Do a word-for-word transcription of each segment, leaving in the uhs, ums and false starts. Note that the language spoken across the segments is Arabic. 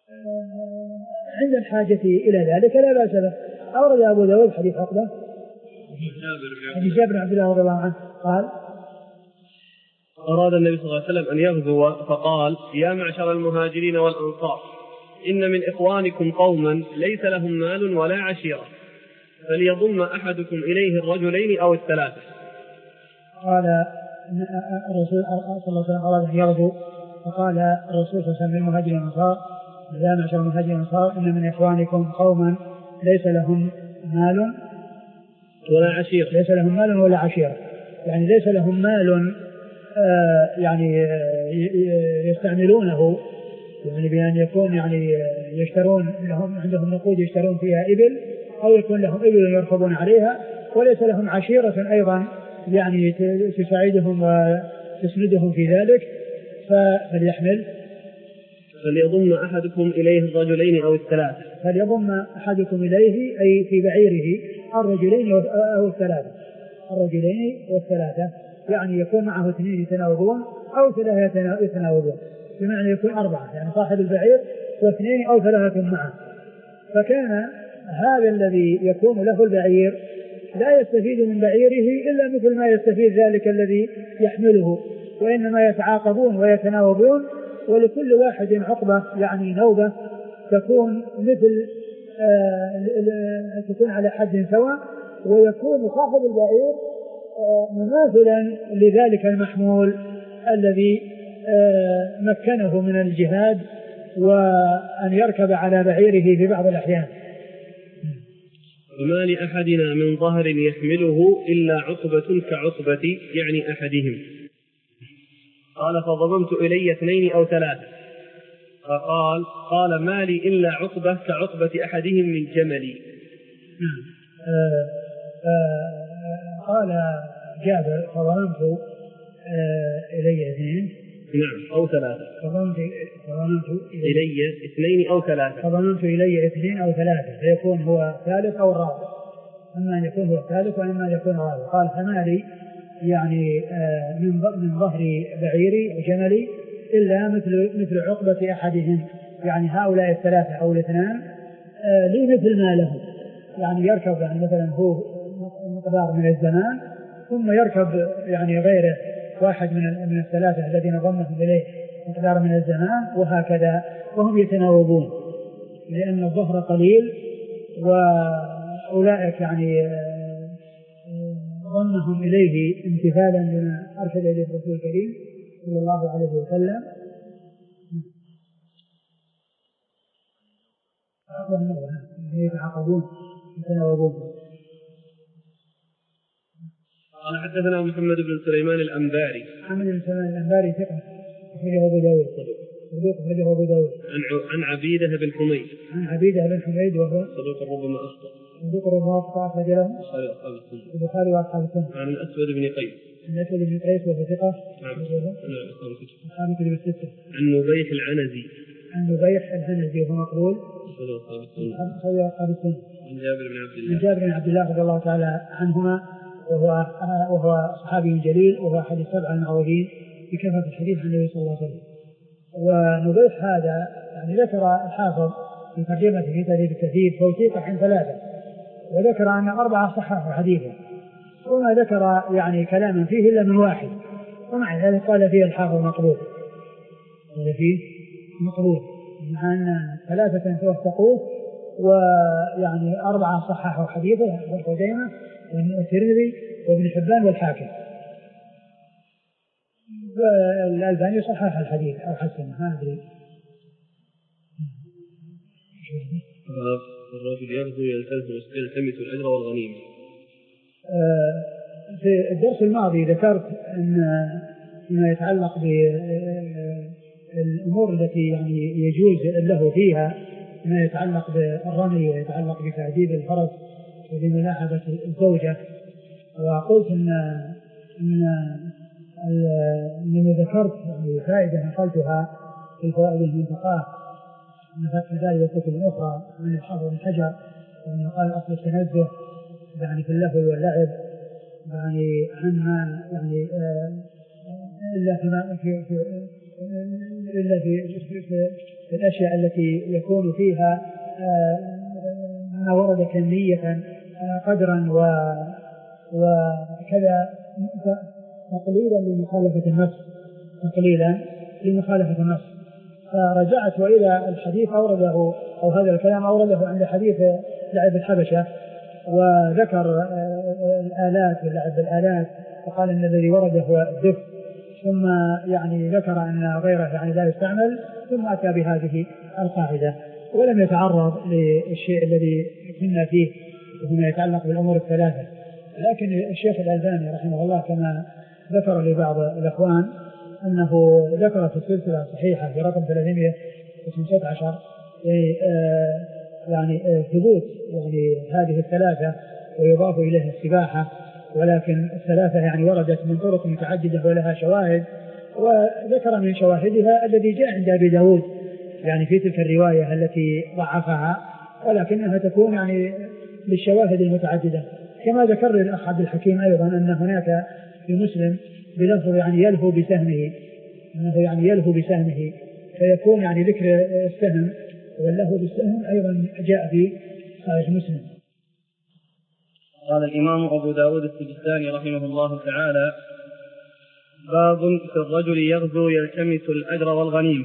عند الحاجة إلى ذلك لا بأس به. أورد أبو داود حديث عقبة حديث جابر بن عبد الله رضي الله عنه قال أراد النبي صلى الله عليه وسلم أن يغزو فقال يا معشر المهاجرين والأنصار إن من إخوانكم قوما ليس لهم مال ولا عشيرة فليضم أحدكم إليه الرجلين أو الثلاثة. قال الرسول صلى الله عليه وسلم أراد أن يغزو فقال الرسول صلى الله عليه وسلم للمهاجرين والأنصار يا معشر المهاجرين والأنصار إن من إخوانكم قوما ليس لهم مال ولا عشيرة ليس لهم مال ولا عشيرة يعني ليس لهم مال آه يعني يستعملونه يعني بأن يكون يعني يشترون لهم عندهم نقود يشترون فيها إبل أو يكون لهم إبل يركبون عليها وليس لهم عشيرة أيضا يعني تساعدهم وتسندهم في ذلك فليحمل فليضم أحدكم إليه الرجلين أو الثلاثة فليضم أحدكم إليه أي في بعيره الرجلين أو الثلاثة الرجلين والثلاثة يعني يكون معه اثنين يتناوبون أو ثلاثة يتناوبون بمعنى يكون أربعة يعني صاحب البعير واثنين أو ثلاثة معه. فكان هذا الذي يكون له البعير لا يستفيد من بعيره إلا مثل ما يستفيد ذلك الذي يحمله وإنما يتعاقبون ويتناوبون ولكل واحد عقبة يعني نوبة تكون مثل آه تكون على حد سواء ويكون صاحب البعير آه مماثلا لذلك المحمول الذي آه مكنه من الجهاد وأن يركب على بعيره في بعض الأحيان. وما لأحدنا من ظهر يحمله إلا عقبة كعقبة يعني أحدهم. قال فضممت إلي اثنين أو ثلاثة فقال قال ما لي إلا عقبة كعقبة أحدهم من جملي. آه آه قال جابر فضممت آه إلي اثنين نعم أو ثلاثة فضممت إلي اثنين أو ثلاثة فضممت إلي اثنين أو ثلاثة فيكون هو ثالث أو الرابع أما أن يكون هو الثالث وإما أن يكون الرابع. قال فما لي يعني آه من من ظهر بعيري وجملي إلا مثل مثل عقبة أحدهم يعني هؤلاء الثلاثة أو الاثنان آه لي مثل ما لهم يعني يركب يعني مثلا هو مقدار من الزمان ثم يركب يعني غيره واحد من من الثلاثة الذين ضمهم إليه مقدار من الزمان وهكذا وهم يتناوبون لأن الظهر قليل وأولئك يعني ضمهم إليه امتثالا لما أرشد إليه الرسول الكريم صلى الله عليه وسلم. يتعاقبون يتناوبون. قال حدثنا محمد بن سليمان الأنباري محمد بن سليمان الأنباري ثقة أخرجه أبو داود صدوق أخرجه أبو داود عن عن عبيدة بن حميد عن عبيدة بن حميد وهو صدوق ربما أخطأ صدوق ربما أخطأ أخرج له البخاري وأصحاب السنة. عن الأسود بن قيس عن الأسود بن قيس وهو ثقة نعم أصحاب الكتب الستة. عن نبيح العنزي عن نبيح العنزي وهو مقبول صدوق أصحاب السنة. عن جابر بن عبد الله عن جابر بن عبد الله رضي الله تعالى عنهما وهو وهو صحابي جليل وهو أحد السبع المعروفين بكثرة الحديث عن النبي صلى الله عليه وسلم. ونبيح هذا يعني ذكر الحافظ في ترجمته في تهذيب التهذيب توثيقه عن ثلاثة وذكر أن أربعة صححوا حديثه وما ذكر يعني كلاما فيه إلا من واحد ومع ذلك قال فيه الحافظ مقبول قال فيه مقبول مع أن ثلاثة توثقوه ويعني أربعة صححوا حديثه ابن خزيمة والترمذي وابن حبان والحاكم والألباني صحح الحديث أو حسنه ما أدري. الرجل يغزو يلتزم ويلتمس الأجر والغنيمة. في الدرس الماضي ذكرت أن ما يتعلق بالأمور التي يعني يجوز له فيها ما يتعلق بالرمي ويتعلق بتعذيب الفرس وبملاعبة الزوجة وقلت أن أن أنني ذكرت يعني فائدة نقلتها في الفوائد المنتقاه من فتح ذلك الكتب الأخرى من الحافظ بن حجر ومن قال أصل التنزه يعني في اللهو واللعب يعني عما يعني آه إلا في, في, إلا في, في, في الأشياء التي يكون فيها ما ورد كمية قدرا وكذا تقليلا لمخالفة النص تقليلا لمخالفة النص. فرجعت وإلى الحديث أورده أو هذا الكلام أورده عند حديث لعب الحبشة وذكر الآلات واللعب بالآلات وقال أن الذي ورد هو الدف، ثم يعني ذكر أن غيره يعني لا يستعمل، ثم أتى بهذه القاعدة ولم يتعرض للشيء الذي كنا فيه وهنا يتعلق بالأمور الثلاثة. لكن الشيخ الألباني رحمه الله كما ذكر لبعض الأخوان أنه ذكر في السلسلة الصحيحة في رقم ثلاثمائة وخمسة عشر يعني ثبوت يعني هذه الثلاثة ويضاف إليها السباحة، ولكن الثلاثة يعني وردت من طرق متعددة ولها شواهد، وذكر من شواهدها الذي جاء عند أبي داود يعني في تلك الرواية التي ضعفها، ولكنها تكون يعني بالشواهد المتعددة. كما ذكر الأخ عبد الحكيم أيضا أن هناك في مسلم بلفظ يعني يلهو بسهمه، أنه يعني يلهو بسهمه، فيكون يعني ذكر السهم واللهو بالسهم أيضا جاء في صحيح مسلم. قال الإمام أبو داود السجستاني رحمه الله تعالى: باب في الرجل يغزو يلتمس الأجر والغنيمة.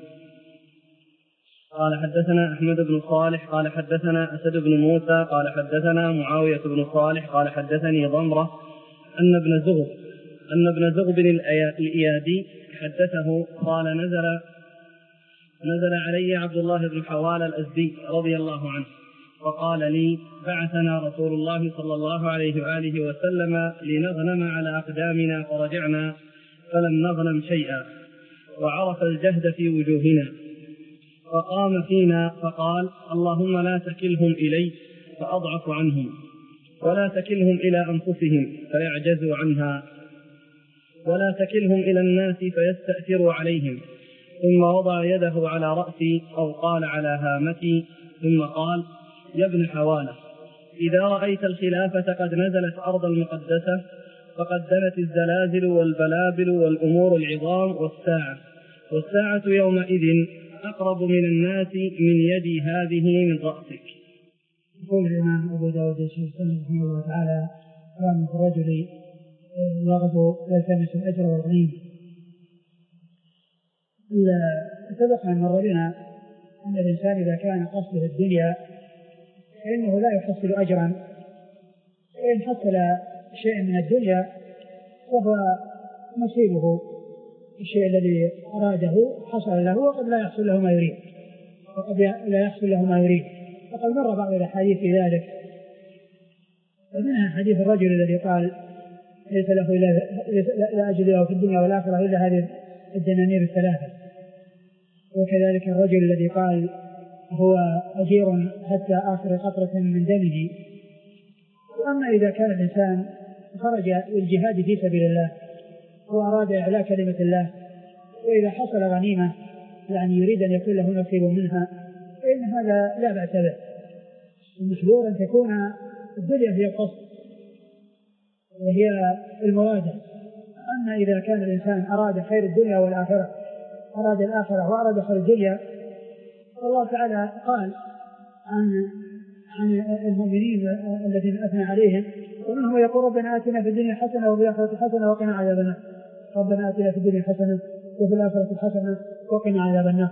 قال حدثنا أحمد بن صالح قال حدثنا أسد بن موسى قال حدثنا معاوية بن صالح قال حدثني ضمرة أن ابن زغب أن ابن زغب الإيادي حدثه قال نزل نزل علي عبد الله بن حوال الأزدي رضي الله عنه وقال لي: بعثنا رسول الله صلى الله عليه وآله وسلم لنغنم على أقدامنا فرجعنا فلم نغنم شيئا وعرف الجهد في وجوهنا، فقام فينا فقال: اللهم لا تكلهم إلي فأضعف عنهم ولا تكلهم إلى أنفسهم فيعجزوا عنها ولا تكلهم إلى الناس فيستأثروا عليهم، ثم وضع يده على رأسي أو قال على هامتي ثم قال: يا ابن حوالة، إذا رأيت الخلافة قد نزلت أرض المقدسة فقد دنت الزلازل والبلابل والأمور العظام والساعة والساعة يومئذ أقرب من الناس من يدي هذه من رأسك. يقول الإمام أبو داود السجستاني رحمه الله تعالى: كان الرجل يغزو يلتمس الأجر والغنيمة. سبق أن مر بنا أن الإنسان إذا كان قصده الدنيا فإنه لا يحصل أجرا، وإن حصل شيء من الدنيا وهو نصيبه الشيء الذي أراده حصل له، وقد لا يحصل له ما يريد وقد لا يحصل له ما يريد وقد مر بعض الأحاديث في ذلك، ومنها حديث الرجل الذي قال: ليس له لا أجد له في الدنيا والآخرة إلا هذه الدنانير الثلاثة. وكذلك الرجل الذي قال: هو أجير حتى آخر قطرة من دمه. وأما إذا كان الإنسان خرج للجهاد في سبيل الله وأراد إعلاء كلمة الله، وإذا حصل غنيمة يعني يريد أن يكون له نصيب منها، فإن هذا لا بأس به. المحذور أن تكون الدنيا هي القصد وهي الموادة. أما إذا كان الإنسان أراد خير الدنيا والآخرة، أراد الآخرة وأراد خير الدنيا، الله تعالى قال عن عن المؤمنين الذين أثنى عليهم: ومنهم يقول ربنا آتنا في الدنيا حسنة وفي الآخرة حسنة وقنا عذاب النار. ربنا آتنا في الدنيا حسنة وفي الآخرة حسنة وقنا عذاب النار.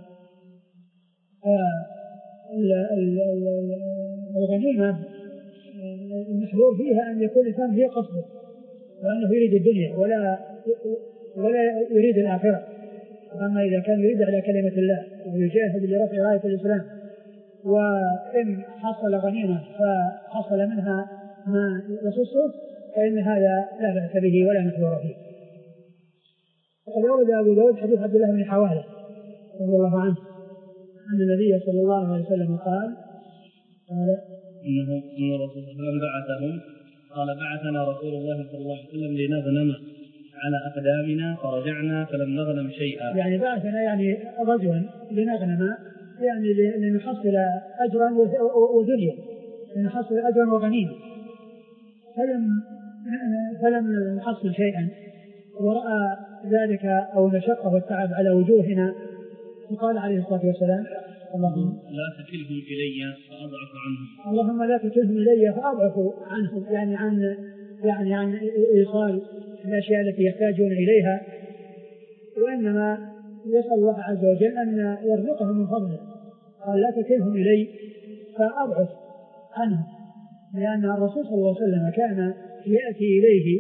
الغنيمة المحذور فيها أن يكون الإنسان هي قصده، وأنه يريد الدنيا ولا ولا يريد الآخرة. أما إذا كان يريد على كلمة الله ويجاهد لرفع راية الإسلام، وإن حصل غنيمة فحصل منها ما يخصه، فإن هذا لا بأس به ولا محذور فيه. وقد ورد أبو داود حديث عبد الله بن حوالة رضي الله عنه أن النبي صلى الله عليه وسلم قال: قال إنه إن رسول الله بعثهم قال: بعثنا رسول الله صلى الله عليه وسلم لنغنم على أقدامنا فرجعنا فلم نغنم شيئا. يعني بعثنا يعني رجلا لنغنم، يعني لنحصل أجرا ودنيا، لنحصل أجرا وغنيمة، فلم فلم نحصل شيئا، ورأى ذلك أو المشقة والتعب على وجوهنا. وقال عليه الصلاة والسلام اللهم لا تكلهم إلي فأضعف عنهم اللهم لا تكلهم إلي فأضعف عنهم، يعني عن يعني عن إيصال الأشياء التي يحتاجون إليها، وإنما يسأل الله عز وجل أن يرزقهم من فضله. قال لا تكلهم إلي فأضعف عنهم، لأن الرسول صلى الله عليه وسلم كان يأتي إليه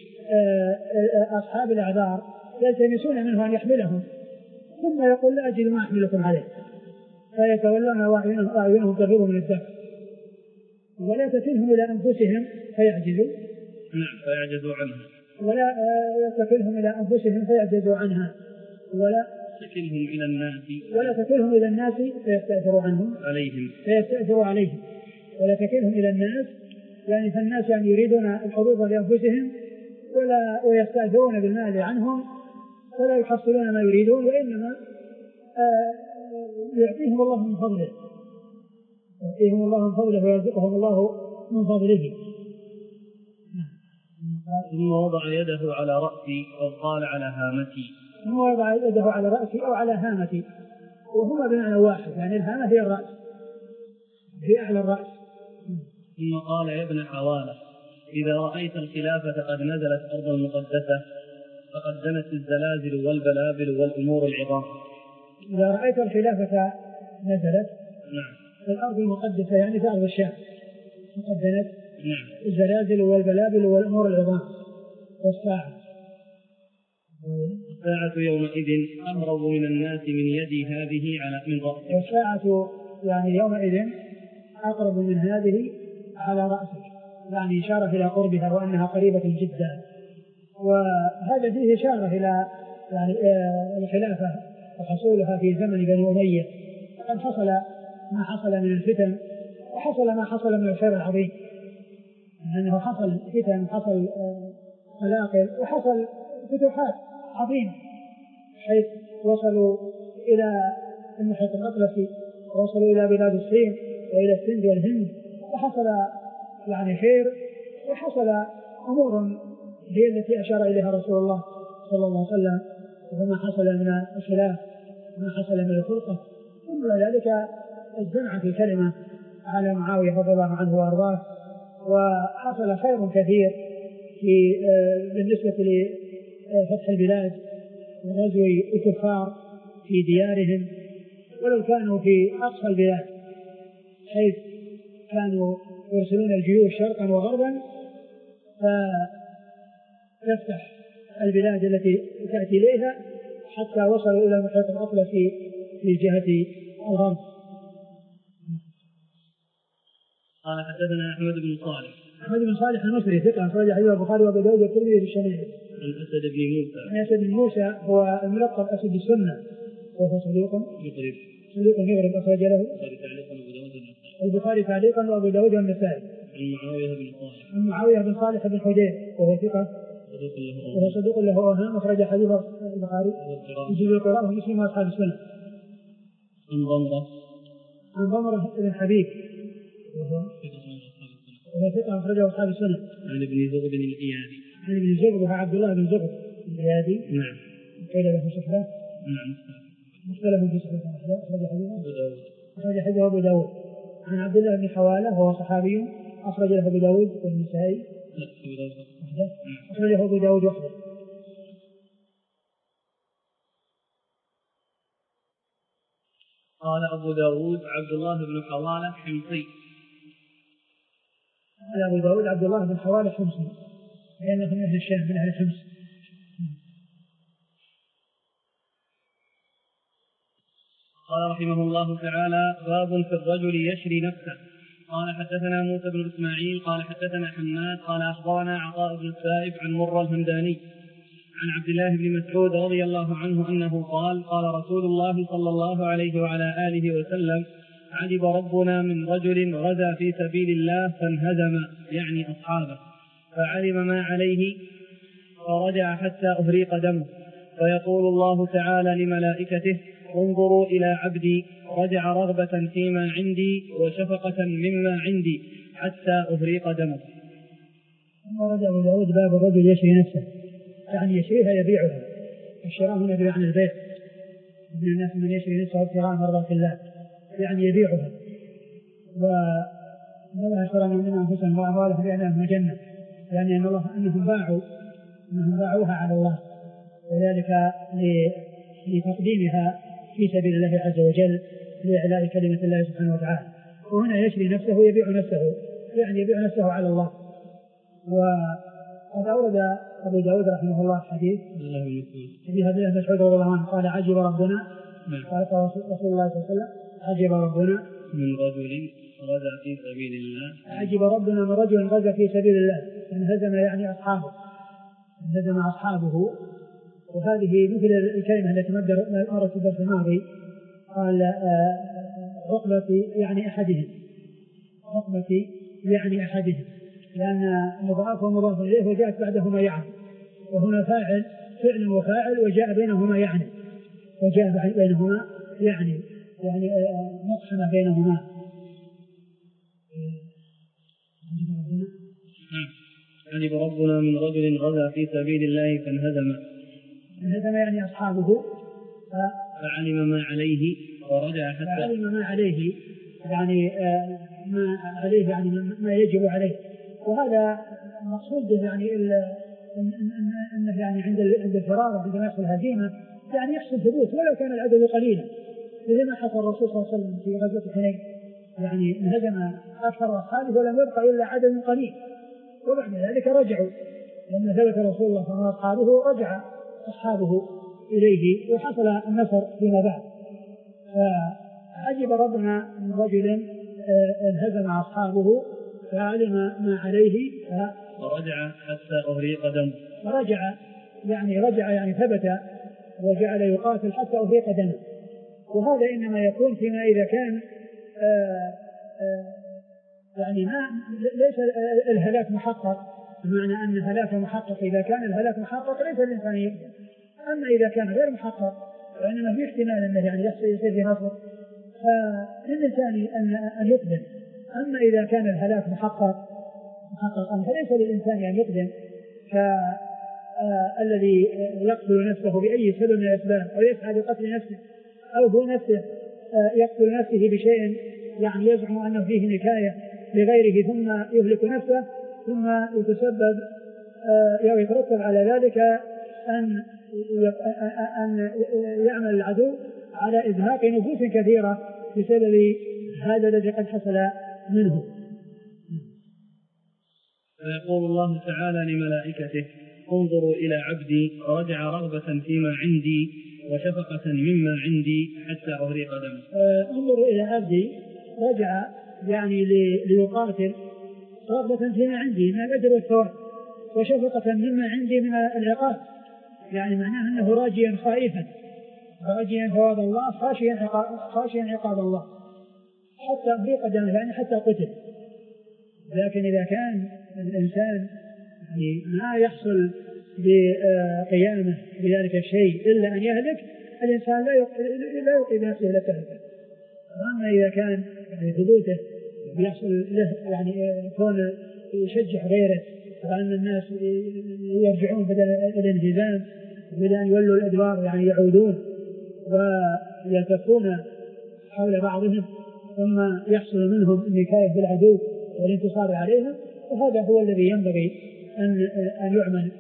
أصحاب الأعذار يلتمسون منه أن يحملهم، ثم يقول لا أجد ما أحملكم عليه، فيتولون وأعينهم تغير من الدفع. ولا تكلهم إلى أنفسهم فيعجزوا نعم فيعجزوا عنها، ولا تكلهم إلى أنفسهم فيعجزوا عنها، ولا تكلهم إلى الناس ولا تكلهم إلى الناس فيستأثروا عنهم عليهم فيستأثروا عليهم ولا تكلهم إلى الناس، يعني فالناس يعني يريدون الحظوظ لأنفسهم ولا ويستأثرون بالمال عنهم ولا يحصلون ما يريدون، وإنما يعطيهم الله من فضله يعطيهم الله من فضله ويرزقهم الله من فضله. ثم وضع يده على رأسي أو قال على هامتي ثم وضع يده على رأسي أو على هامتي، وهما بمعنى واحد، يعني الهامة هي الرأس في أعلى الرأس. ثم قال يا ابن حوالة إذا رأيت الخلافة قد نزلت أرض المقدسة فقد دنت الزلازل والبلابل والأمور العظام. إذا رأيت الخلافة نزلت نعم في الأرض المقدسة يعني في أرض الشام فقد دنت نعم الزلازل والبلابل والأمور العظام والساعة. الساعة يومئذ أقرب من الناس من يدي هذه على من رأسك. والساعة يعني يومئذ أقرب من هذه على رأسك، يعني إشارة إلى قربها وأنها قريبة جدا. وهذا فيه إشارة إلى يعني الخلافة وحصولها في زمن بني أمية، قد حصل ما حصل من الفتن وحصل ما حصل من الخير العظيم، أنه حصل فتن وحصل قلاقل وحصل فتوحات عظيمة، حيث وصلوا إلى المحيط الأطلسي ووصلوا إلى بلاد الصين وإلى السند والهند، وحصل يعني خير وحصل أمور هي التي أشار إليها رسول الله صلى الله عليه وسلم، وما حصل من الخلاف وما حصل من الفرقة. ثم ذلك اجتمعت الكلمة على معاوية رضي الله عنه وأرضاه، وحصل خير كثير في بالنسبة لفتح البلاد وغزو الكفار في ديارهم، ولو كانوا في أقصى البلاد حيث كانوا يرسلون الجيوش شرقا وغربا فتفتح البلاد التي تأتي إليها حتى وصلوا إلى المحيط الأطلسي في جهة الغرب. قال حدثنا أحمد بن صالح أحمد بن صالح المصري ثقة أخرج حديث البخاري وأبو داود والترمذي في الشمائل. عن أسد بن موسى عن أسد بن موسى هو الملقب أسد السنة وهو صديق يقرب صديق يغرب أخرج له البخاري تعليقا وأبو داود والنسائي. عن معاوية بن صالح عن معاوية بن صالح بن حدير وهو ثقة وهو صديق له أوهام أخرج حديث البخاري وجزء القراءة ومسلم وأصحاب السنة. عن ضمرة عن ضمرة بن حبيب وهو ثقة أخرجه أصحاب السنة. عن ابن زغب الإيادي عن ابن زغب وهو عبد الله بن زغب الإيادي. نعم قيل له صحبة. نعم مختلف في صحبة أخرج حديثه أبو داود أخرج حديثه أبو داود. عن عبد الله بن حوالة وهو صحابي أخرج له أبو داود والنسائي وحده أخرجه أبو داود وحده. قال أبو داود عبد الله بن حوالة حمصي. قال أبو داود عبد الله بن حوالة حمصي لأنه من أهل الشام من أهل حمص. قال رحمه الله تعالى باب في الرجل يشري نفسه. قال حدثنا موسى بن إسماعيل قال حدثنا حماد قال أخبرنا عطاء بن السائب عن مرة الهمداني عن عبد الله بن مسعود رضي الله عنه أنه قال قال رسول الله صلى الله عليه وعلى آله وسلم عجب ربنا من رجل غزا في سبيل الله فانهزم يعني أصحابه فعلم ما عليه فرجع حتى أهريق دمه فيقول الله تعالى لملائكته انظروا إلى عبدي رجع رغبة فيما عندي وشفقة مما عندي حتى أهريق دمه. ثم رجع أبو داود باب الرجل يشري نفسه، يعني يشريها يبيعها الشراء هنا بمعنى البيع، من الناس من يشري نفسه ابتغاء مرضات الله يعني يبيعها، وإن الله اشترى من أنفسهم وأموالهم بأنهم الجنة، يعني أن الله أنهم باعوا أنهم باعوها على الله، وذلك لتقديمها في سبيل الله عز وجل لإعلاء كلمة الله سبحانه وتعالى. وهنا يشري نفسه يبيع نفسه، يعني يبيع نفسه على الله. وقد أورد أبو داود رحمه الله حديث حديث عبد الله بن مسعود رضي الله عنه قال عجب ربنا، قال رسول الله صلى الله عليه وسلم عجب ربنا من رجل غزا في سبيل الله، عجب ربنا من رجل غزا في سبيل الله انهزم يعني أصحابه، انهزم أصحابه. وهذه مثل الكلمة التي مرت في الدرس الماضي، قال عقبة يعني أحدهم، عقبة يعني أحدهم، لأن مضاف ومضاف إليه وجاءت بعدهما يعني، وهنا فاعل فعل وفاعل وجاء بينهما يعني، وجاء بينهما يعني يعني مقحمة بينهما. عجب ربنا من رجل غزا في سبيل الله فانهزم، انهزم يعني أصحابه فعلم ما عليه ورجع حتى فعلم ما عليه يعني ما عليه يعني ما يجب عليه. وهذا مقصود به يعني أنه يعني عند عند الفرار عندما يحصل هزيمة يعني يحصل ثبوت ولو كان العدد قليلا، مثل ما حصل الرسول صلى الله عليه وسلم في غزوة حنين، يعني انهزم أكثر أصحابه ولم يبقى إلا عدد قليل، وبعد ذلك رجعوا لما ثبت رسول الله صلى الله عليه وسلم أصحابه رجع أصحابه إليه وحصل النصر فيما بعد. فعجب ربنا من رجل انهزم أصحابه فعلم ما عليه فرجع حتى أهريق دمه، فرجع يعني رجع يعني ثبت وجعل يقاتل حتى أهريق دمه. وهذا إنما يكون فيما إذا كان آآ آآ يعني ما ليس الهلاك محقق، بمعنى أن الهلاك محقق إذا كان الهلاك محقق ليس الإنسان يقدم. أما إذا كان غير محقق وإنما في احتمال أنه يعني يحصل يصير في نصر فللإنسان أن أن يقدم. أما إذا كان الهلاك محقق محققا فليس للإنسان أن يقدم، كالذي يقتل نفسه بأي سبب من الأسباب أو يسعى لقتل نفسه أو هو نفسه يقتل نفسه بشيء يعني يزعم أنه فيه نكاية لغيره ثم يهلك نفسه، ثم يتسبب أو يترتب على ذلك أن أن يعمل العدو على إزهاق نفوس كثيرة بسبب هذا الذي قد حصل منه. فيقول الله تعالى لملائكته انظروا إلى عبدي رجع رغبة فيما عندي وشفقة مما عندي حتى أهريق دمه. انظروا إلى عبدي رجع يعني ليقاتل رغبة فيما عندي من الأجر والثواب وشفقة مما عندي من العقاب، يعني معناه أنه راجيا خائفا راجيا ثواب الله خاشيا عقاب, خاشيا عقاب الله حتى أهريق دمه يعني حتى قتل. لكن إذا كان الإنسان يعني ما يحصل بقيامه بذلك الشيء إلا أن يهلك، الإنسان لا يقي بنفسه إلى التهلكة. وأما إذا كان يعني ثبوته يحصل له يعني كون يشجع غيره وأن الناس يرجعون بدل الانهزام بدل أن يولوا الأدوار يعني يعودون ويلتفون حول بعضهم ثم يحصل منهم النكاية بالعدو والانتصار عليهم، وهذا هو الذي ينبغي أن أن يعمل.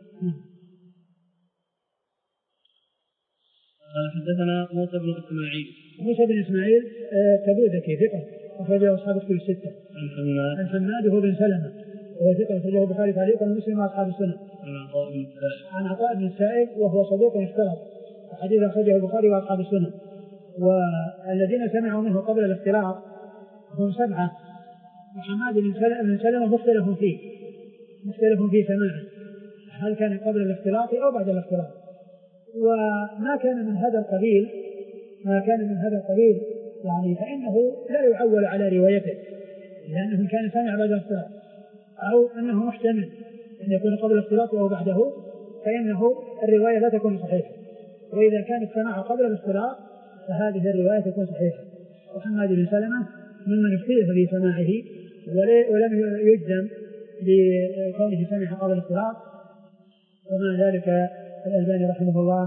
حدثنا موسى بن إسماعيل موسى بن إسماعيل تبوذكي ثقة أخرجه أصحاب الكتب الستة. عن حماد عن حماد وهو بن سلمة وهو ثقة أخرجه البخاري تعليقا ومسلم وأصحاب السنة. عن عطاء بن السائب وهو صدوق اختلط وحديث أخرجه البخاري وأصحاب السنة. والذين سمعوا منه قبل الاختلاط هم سبعة، وحماد بن سلمة مختلف فيه مختلف في سماعه هل كان قبل الاختلاط أو بعد الاختلاط. وما كان من هذا القبيل ما كان من هذا القبيل يعني فإنه لا يعول على روايته، لأنه كان سمع بعد الاختلاط أو أنه محتمل أن يكون قبل الاختلاط أو بعده، فإنه الرواية لا تكون صحيحة. وإذا كان السماع قبل الاختلاط فهذه الرواية تكون صحيحة. وحماد بن سلمة ممن اختلف في سماعه ولم يجزم بكونه سمع قبل الاختلاط، ومع ذلك الألباني رحمه الله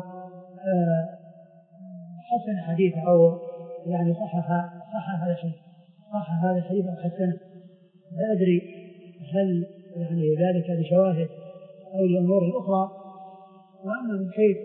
حسن حديثه أو يعني صحح صحح هذا الحديث صحح هذا الحديث أو حسنه. لا أدري هل يعني ذلك لشواهد أو لأمور أخرى. وأما من حيث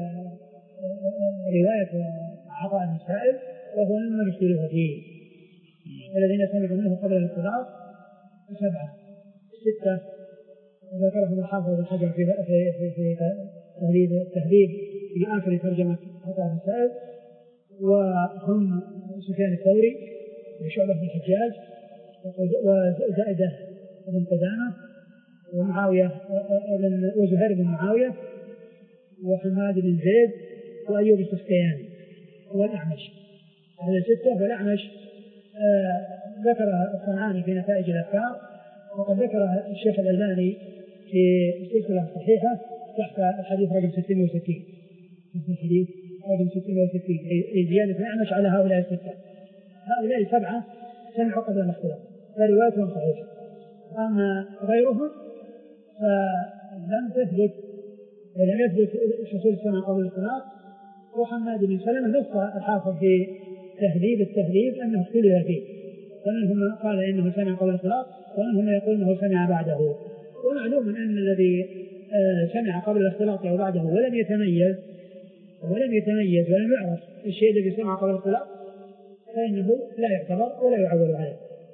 رواية عطاء بن السائب وهو ممن اختلف فيه. الذين سمعوا منه قبل الاختلاط سبعة ستة ذكرهم الحافظ بن حجر في في في, في تهذيب التهذيب في آخر ترجمة عطاء بن السائب، وهم سفيان الثوري وشعبة بن الحجاج وزائدة بن قدامة ومعاوية وزهير بن معاوية وحماد بن زيد وأيوب السختياني والأعمش. هذا ستة. والأعمش آه ذكر الصنعاني في نتائج الأفكار، وقد ذكر الشيخ الألباني في السلسلة الصحيحة تحت الحديث رقم ستين وستين الحديث رقم ستين وستين أي زيادة الأعمش على هؤلاء الستة. هؤلاء سبعة سمعوا قبل الاختلاط فروايتهم صحيحة. أما غيرهم فلم تثبت ولم يثبت حصول السمع قبل الاختلاط. وحماد بن سلمة نص الحافظ في تهذيب التهذيب أنه اختلف فيه، فمنهم قال إنه سمع قبل الاختلاط ومنهم يقول إنه سمع بعده. ومعلوم أن الذي سمع قبل الاختلاط أو بعده ولم يتميز ولم يتميز ولم يعرف الشيء الذي سمع قبل الاختلاط فإنه لا يعتبر ولا يعول عليه.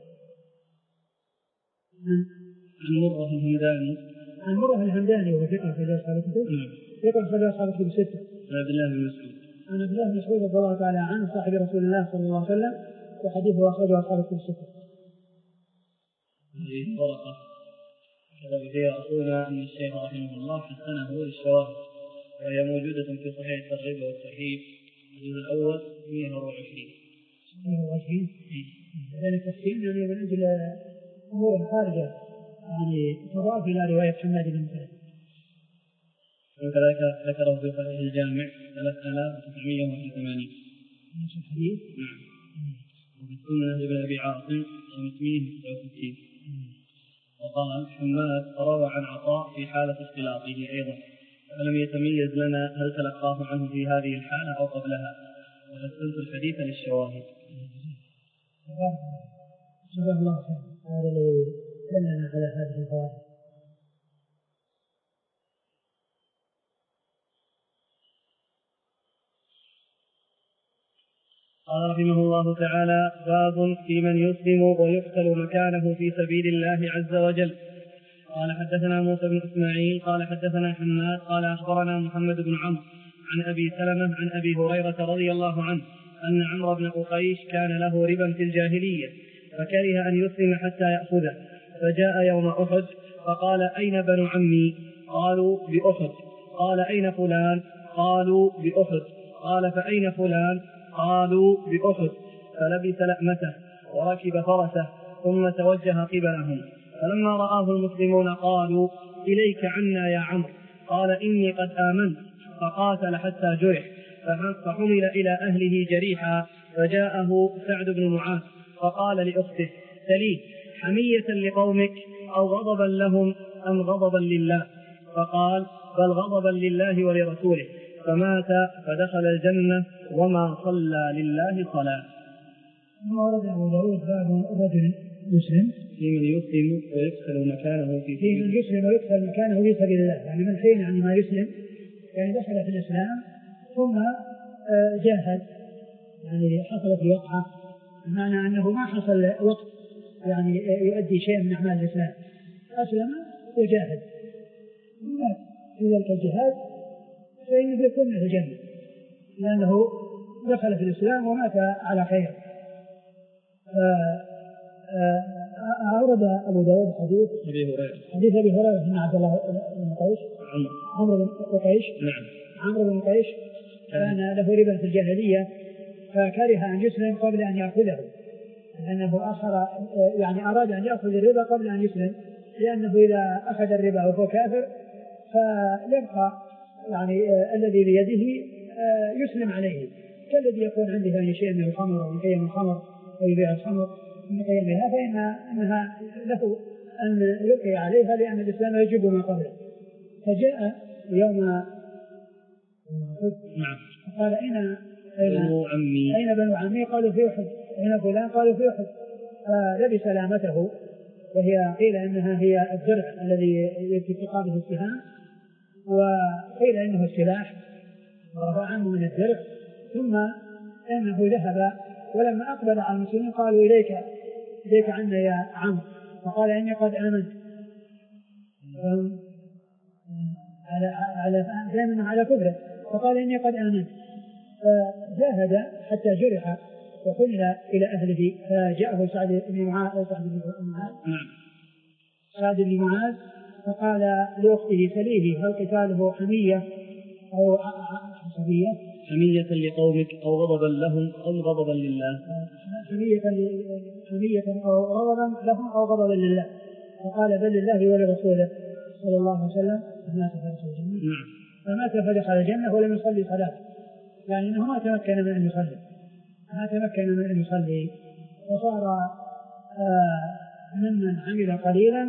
عن مرة الهمداني عن مرة الهمداني وهو ثقة في أصحاب الكتب ثقة في أصحاب الكتب ستة. عن عبد الله بن مسعود عن عبد الله بن مسعود رضي الله تعالى عنه صاحب رسول الله صلى الله عليه وسلم وحديثه أخرجه أصحاب الكتب ستة. هذه الطرقة كتب فيها أخونا أن الشيخ رحمه الله حسنه للشواهد، وهي موجودة في صحيح الترغيب والترهيب الجزء الأول مئة وعشرين. مئة وعشرين ذلك التحسين يعني من أجل أمور خارجة يعني تضاف إلى رواية حماد بن سلمة. وكذلك ذكره في صحيح الجامع ثلاثة آلاف وتسعمائة وواحد وثمانين. نفس الحديث. نعم. وفي السنة ابن أبي عاصم خمسمائة وتسعة وستين. وقال حماد روى عن عطاء في حالة اختلاطه أيضا، فلم يتميز لنا هل تلقاه عنه في هذه الحالة أو قبلها، وحسنت الحديث للشواهد. جزاه الله خيرا. هذا الذي دلنا على هذه الفوائد. قال رحمه الله تعالى باب في من يسلم ويقتل مكانه في سبيل الله عز وجل. قال حدثنا موسى بن إسماعيل قال حدثنا حماد قال أخبرنا محمد بن عمرو عن أبي سلمة عن أبي هريرة رضي الله عنه أن عمرو بن ققيش كان له ربا في الجاهلية فكره أن يسلم حتى يأخذه، فجاء يوم أحد فقال أين بنو عمي؟ قالوا بأحد. قال أين فلان؟ قالوا بأحد. قال فأين فلان؟ قالوا بأحد. فلبس لأمته وركب فرسه ثم توجه قبلهم، فلما رآه المسلمون قالوا إليك عنا يا عمرو. قال إني قد آمنت، فقاتل حتى جرح فحمل إلى أهله جريحا، فجاءه سعد بن معاذ فقال لأخته سليه حمية لقومك أو غضبا لهم أم غضبا لله؟ فقال بل غضبا لله ولرسوله، فمات فدخل الجنة وما صلى لله صلاة. ورد أبو داود باب رجل مسلم في من يسلم ويقتل مكانه في في من يسلم ويقتل مكانه في سبيل الله، يعني من حين عن ما يسلم يعني دخل في الإسلام ثم جاهد، يعني حصلت الوقعة، بمعنى أنه ما حصل وقت يعني يؤدي شيء من أعمال الإسلام، أسلم وجاهد ومات في ذلك الجهاد فإنه يكون في الجنة لأنه دخل في الإسلام ومات على خير. أورد أبو داود حديث أبي هريرة حديث أبي هريرة بن عبد الله بن قيس عمرو بن قيس نعم عمرو بن قيس كان له ربا في الجاهلية فكره أن يسلم قبل أن يأخذه، لأنه آخر يعني أراد أن يأخذ الربا قبل أن يسلم، لأنه إذا أخذ الربا وهو كافر فيبقى يعني آه الذي بيده آه يسلم عليه، كالذي يكون عنده يعني شيء من الخمر أو من قيم الخمر أو يبيع الخمر من قيمها فإنها له أن يلقي عليها، لأن الإسلام يجب ما قبله. فجاء يوم نعم. قال أين بنو عمي أين بنو عمي؟ قالوا في أحد. أين فلان؟ قالوا في أحد. فلبس لامته، وهي قيل إنها هي الدرع الذي يتقى به السهام، وقيل إنه السلاح وهو عنه من الدرع. ثم إنه ذهب، ولما أقبل على المسلمين قالوا إليك إليك عنا يا عمرو، فقال إني قد آمنت على على على على كبره، فقال إني قد آمنت. فجاهد حتى جرح وحمل إلى أهله، فجاءه سعد بن معاذ سعد بن معاذ سعد بن معاذ فقال لأخته سليه هل قتاله حمية أو عصبية؟ حمية لقومك أو غضبا لهم أو غضبا لله. حمية حمية أو غضبا لهم أو غضبا لله. فقال بل لله ولرسوله صلى الله عليه وسلم. مات فدخل الجنة. نعم. فمات فدخل الجنة ولم يصلي صلاة، يعني أنه ما تمكن من أن يصلي ما تمكن من أن يصلي وصار آه ممن عمل قليلا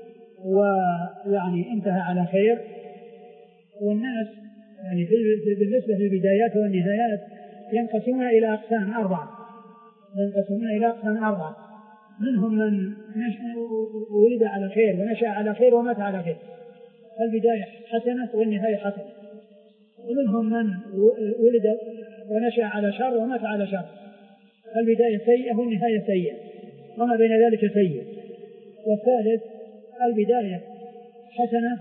ويعني انتهى على خير. والناس يعني بالنسبة للبدايات والنهايات ينقسمون إلى أقسام أربعة ينقسمون إلى أقسام أربعة منهم من ولد على خير ونشأ على خير ومات على خير، البداية حسنة والنهاية حسنة. ومنهم من ولد ونشأ على شر ومات على شر، البداية سيئة والنهاية سيئة وما بين ذلك سيء. والثالث البداية حسنة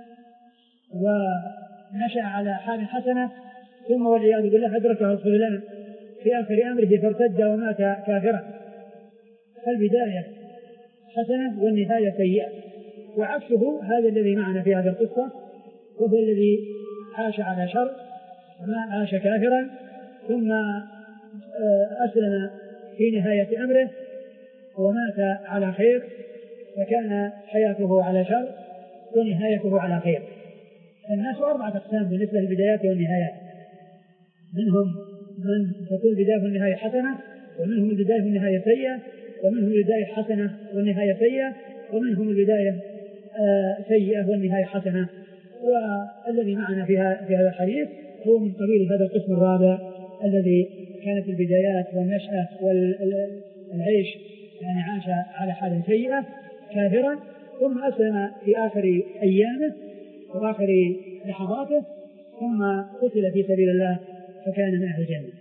ونشأ على حال حسنة ثم والعياذ بالله أدركه الخذلان في آخر أمره فارتد ومات كافرا، البداية حسنة والنهاية سيئة. وعكسه هذا الذي معنا في هذه القصة، وهو الذي عاش على شر ما عاش كافرا ثم أسلم في نهاية أمره ومات على خير، فكان حياته على شر ونهايته على خير. الناس أربعة أقسام بالنسبة للبدايات والنهايات، منهم من تكون البداية والنهاية حسنة، ومنهم البداية والنهاية سيئة، ومنهم البداية حسنة والنهاية سيئة، ومنهم البداية آه سيئة والنهاية حسنة. والذي معنا في هذا الحديث هو من قبيل هذا القسم الرابع الذي كانت البدايات والنشأة والعيش يعني عاش على حال سيئة كافرا ثم أسلم في آخر أيامه وآخر لحظاته ثم قتل في سبيل الله فكان من أهل الجنة.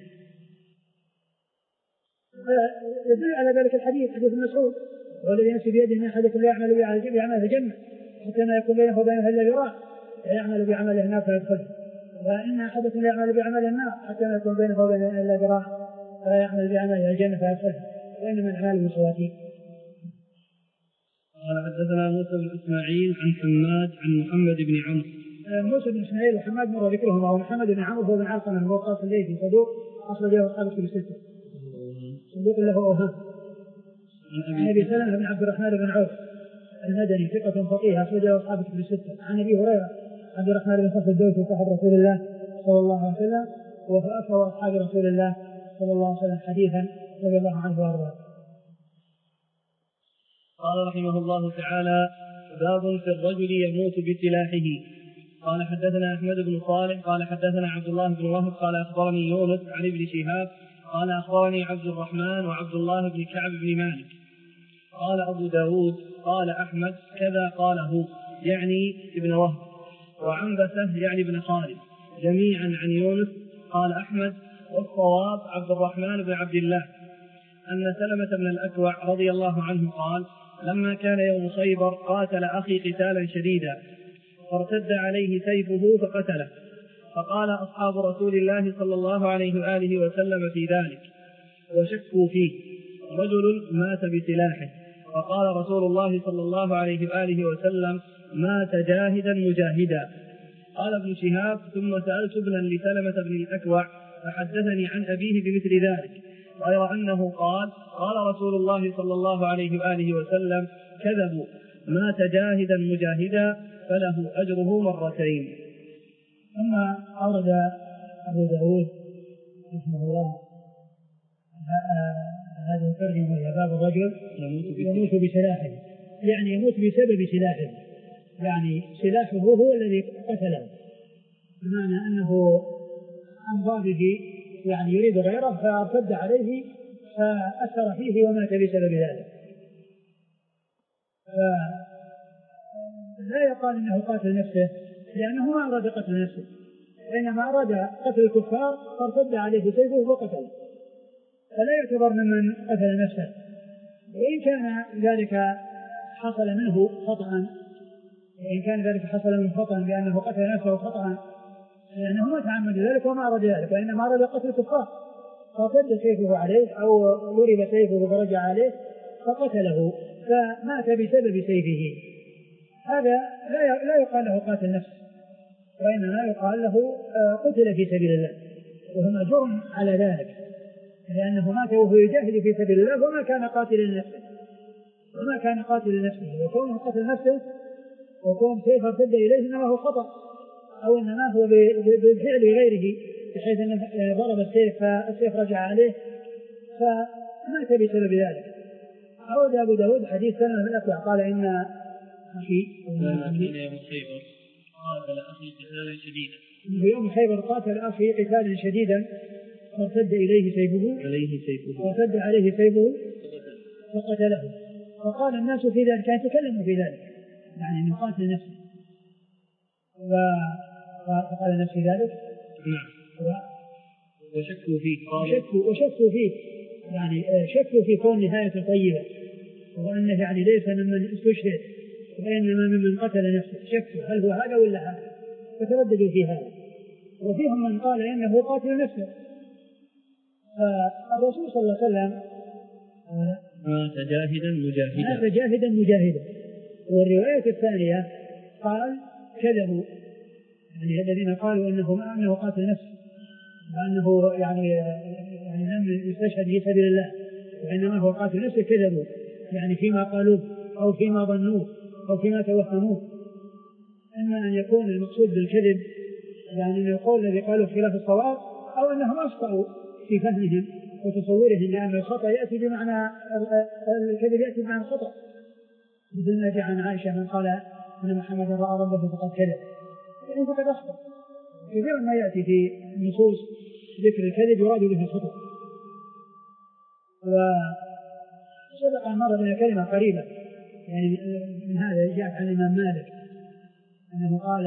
يدل على ذلك الحديث حديث مسعود والذي نفسي بيده أن أحدكم لا يعمل بعمل الجنة حتى ما يكون بينه وبينها إلا ذراع يعمل بعمل النار فيدخل، وإن أحدكم لا يعمل بعمل النار حتى ما يكون بينه وبينها إلا ذراع فلا يعمل بعمل الجنة فيدخل، وإنما الأعمال بالخواتيم. قال حدثنا موسى بن إسماعيل عن حماد عن محمد بن عمرو. موسى بن إسماعيل وحماد مر ذكرهما، ومحمد بن عمرو هو بن علقمة من وقاص الليثي صدوق أخرجه أصحاب الكتب الستة صدوق له أوهام. عن أبي سلمة بن عبد الرحمن بن عوف المدني ثقة فقيه أخرجه أصحاب الكتب الستة. عن أبي هريرة عبد الرحمن بن صخر الدوسي صاحب رسول الله صلى الله عليه وسلم وهو أشهر أصحاب رسول الله صلى الله عليه وسلم حديثا رضي الله عنه وأرضاه. قال رحمه الله تعالى: باب في الرجل يموت بسلاحه. قال حدثنا أحمد بن صالح قال حدثنا عبد الله بن وهب قال أخبرني يونس عن ابن شهاب قال أخبرني عبد الرحمن وعبد الله بن كعب بن مالك قال أبو داود قال أحمد كذا قاله يعني ابن وهب، وعنبسة يعني ابن خالد جميعا عن يونس قال أحمد، والصواب عبد الرحمن بن عبد الله أن سلمة بن الأكوع رضي الله عنه قال: لما كان يوم خيبر قاتل أخي قتالا شديدا فارتد عليه سيفه فقتله، فقال أصحاب رسول الله صلى الله عليه وآله وسلم في ذلك وشكوا فيه: رجل مات بسلاحه، فقال رسول الله صلى الله عليه وآله وسلم: مات جاهدا مجاهدا. قال ابن شهاب: ثم سألت ابنا لسلمة بن الأكوع فحدثني عن أبيه بمثل ذلك، غير أنه قال: قال رسول الله صلى الله عليه وآله وسلم: كذبوا، مات جاهدا مجاهدا فله أجره مرتين. ثم أورد أبو داود رحمه الله هذه الترجمة وهي باب الرجل يموت بسلاحه، يعني يموت بسبب سلاحه، يعني سلاحه هو الذي قتله، بمعنى أنه أمضى به يعني يريد غيره فارتد عليه فأثر فيه ومات بسبب ذلك. فلا يقال إنه قاتل نفسه لأنه ما أراد قتل نفسه، وإنما أراد قتل الكفار فارتد عليه سيفه وقتله، فلا يعتبر ممن قتل نفسه. وإن كان ذلك حصل منه خطأ وإن كان ذلك حصل منه خطأ بأنه قتل نفسه خطأ لأنه ما تعمد ذلك وما أراد ذلك، وإنما أراد قتل الكفار فارتد سيفه عليه أو ضرب سيفه فرجع عليه فقتله فمات بسبب سيفه. هذا لا يقال له قاتل نفس، وإنما يقال له قتل في سبيل الله، وهو مأجور على ذلك لأنه مات وهو يجاهد في سبيل الله وما كان قاتل لنفسه وما كان قاتل لنفسه وكونه قتل نفسه وكون سيف ارتد إليه إنما هو خطأ أو إنما هو بفعل غيره بحيث أنه ضرب السيف فالسيف رجع عليه فمات بسبب ذلك. عود أبو داود حديث سلمة بن الأكوع قال إن أخي يوم خيبر قاتل أخي قتالا شديدا في يوم خيبر قاتل أخي قتالا شديدا فارتد إليه سيفه عليه سيفه فارتد عليه سيفه فقتله. فقال الناس في ذلك كان يتكلموا في ذلك يعني أنه قاتل نفسه فقال نفسي ذلك نعم و... وشكوا فيه وشكوا, وشكوا فيه يعني شكوا في كون نهاية طيبة وأنه يعني ليس ممن استشهد وإنما ممن قتل نفسه. شكوا هل هو هذا ولا هذا فترددوا في هذا. وفيهم من قال إنه قاتل نفسه. فالرسول صلى الله عليه وسلم مات جاهدا مجاهدا مات جاهدا مجاهدا. والرواية الثانية قال كذبوا يعني الذين قالوا إنه أنه قاتل نفسه وأنه يعني يعني لم يستشهد في سبيل الله وإنما هو قاتل نفسه كذبوا يعني فيما قالوه أو فيما ظنوه أو فيما توهموه. إما أن يكون المقصود بالكذب يعني أن القول الذي قالوا خلاف الصواب أو أنهم أخطأوا في فهمهم وتصورهم لأن الخطأ يأتي بمعنى الكذب يأتي بمعنى الخطأ مثل ما جاء عن عائشة من قال أن محمد رأى ربه فقد كذب يعني فقد أخطأ. كثيرا ما يأتي في نصوص ذكر الكذب يراد به الخطأ. وسبق أن مر بنا كلمة قريبة يعني من هذا جاءت عن الإمام مالك أنه قال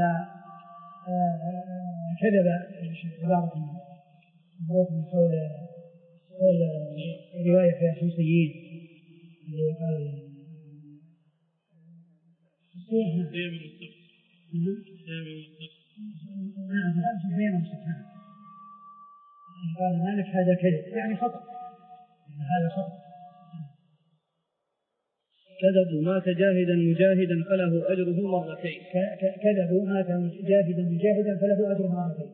كذب عبارة من قول قول رواية في الحوثيين اللي قال نعم هذا بين المستحيل قال مالك هذا كذب يعني خطأ هذا خطأ. كذبوا مات جاهدا مجاهدا فله أجره مرتين. كذبوا مات جاهدا مجاهدا فله أجره مرتين.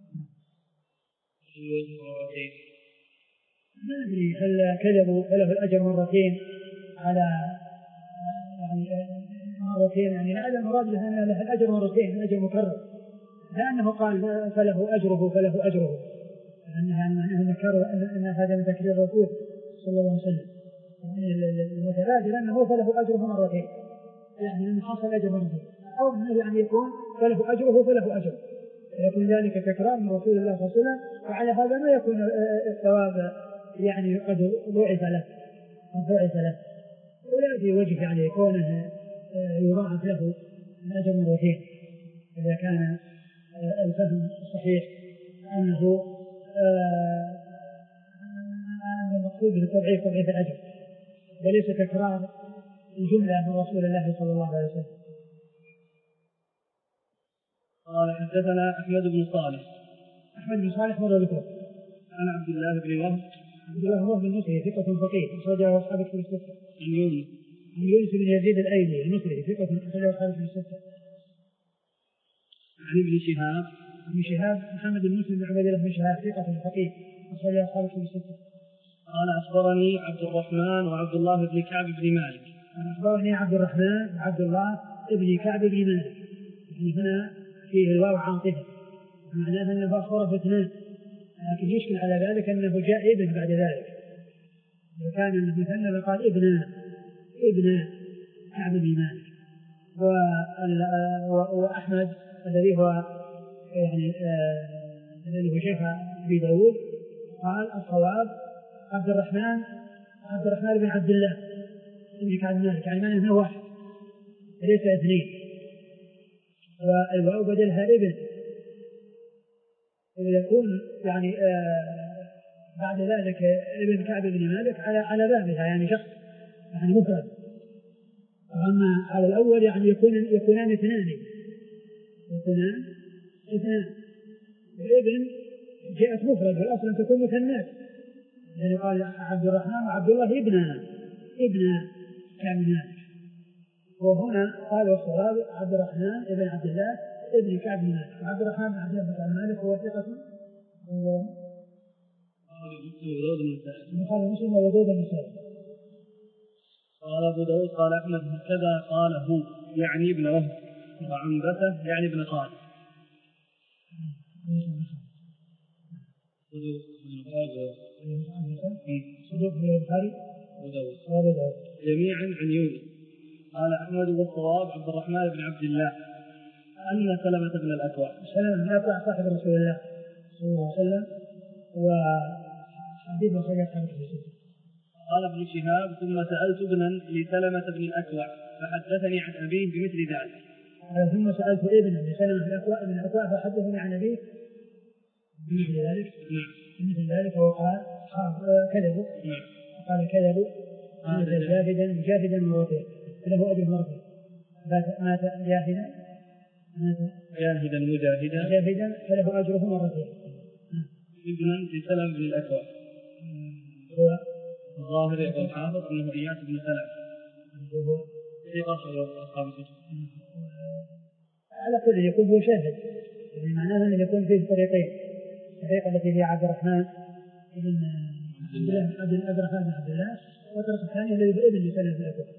ما أدري هل كذبوا فله الأجر مرتين على يعني مرتين يعني هذا المراد له أن له الأجر مرتين الأجر مكرر لأنه قال فله أجره فله أجره أنها أنه ذكر أن هذا من تكرير الرسول صلى الله عليه وسلم يعني المتبادر أنه فله أجره مرتين يعني أنه حصل أجر مرتين أو أنه يعني يكون فله أجره فله أجره يكون ذلك تكرار من رسول الله صلى الله عليه وسلم وعلى هذا ما يكون الثواب يعني قد ضعف له قد ضعف له ولا في وجه يعني يكونه يضاعف له الأجر مرتين إذا كان الفهم الصحيح أنه أن المقصود بالتضعيف تضعيف الأجر وليس تكرار الجملة من رسول الله صلى الله عليه وسلم. قال حدثنا أحمد بن صالح أحمد بن صالح مر ذكره عن عبد الله بن وهب عبد الله بن وهب المصري ثقة فقيه أخرجه أصحاب الكتب الستة. عن يونس عن يونس بن يزيد الأيلي المصري ثقة أخرجه أصحاب الكتب الستة. عن ابن شهاب ابن شهاب محمد بن مسلم بن عبد الله بن شهاب ثقة فقيه أخرجه أصحاب الكتب الستة. قال أخبرني عبد الرحمن وعبد الله بن كعب بن مالك. أخبرني عبد الرحمن وعبد الله بن كعب بن مالك يعني هنا فيه الواو عاطفة معناه أنه أخبره اثنان لكن يشكل على ذلك أنه جاء ابن بعد ذلك لو كان أنه مثنى لقال ابن ابن كعب بن مالك. وأحمد الذي هو يعني اللي هو شيخ أبي داود قال الصواب عبد الرحمن عبد الرحمن بن عبد الله ابن كعب بن مالك، يعني معنى انه واحد ليس اثنين، والواو بدلها ابن، ويكون يعني آه بعد ذلك ابن كعب بن مالك على على بابها يعني شخص يعني مفرد. أما على الأول يعني يكون يكونان اثنان يكونان اثنان وابن جاءت مفرد والأصل أن تكون مثنات، يعني قال عبد الرحمن وعبد الله ابن ابن كعب بن مالك، وهنا قال والصواب عبد الرحمن ابن عبد الله ابن كعب بن مالك. وعبد الرحمن بن عبد الله بن كعب بن مالك هو ثقة البخاري ومسلم وودود النسائي. قال أبو داود قال أحمد هكذا قال هو يعني ابن وهب، وعنبته يعني ابن خالد. صدوق في البخاري وداود جميعا عن يونس. قال أحمد والصواب عبد الرحمن بن عبد الله أن سلمة بن الأكوع. سلمة بن الأكوع صاحب رسول الله صلى الله عليه وسلم وحديث صحيح حديث مسلم. قال ابن شهاب ثم سألت ابنا لسلمة بن الأكوع فحدثني عن أبيه بمثل ذلك. ثم سألت ابنا لسلمة بن الأكوع بن الأكوع فحدثني عن أبيه بمثل ذلك. نعم. بمثل ذلك وقال كذبوا. نعم. قال كذبوا مات جاهدا مجاهدا موطئا فله أجر مرتين. مات جاهدا مات جاهدا مجاهدا مجاهدا فله أجره مرتين. ابنا لسلمة بن الأكوع هو الظاهر يقول الحافظ أنه إياس بن سلمة وهو في قصر أصحاب الكتب. على كل يكون هو شاهد، يعني معناه أن يكون فيه طريقين، الطريقة التي هي عبد الرحمن بن عبد الله عبد الرحمن بن عبد الله، والطريقة الثانية الذي بإذن لسلمة بن الأكوع.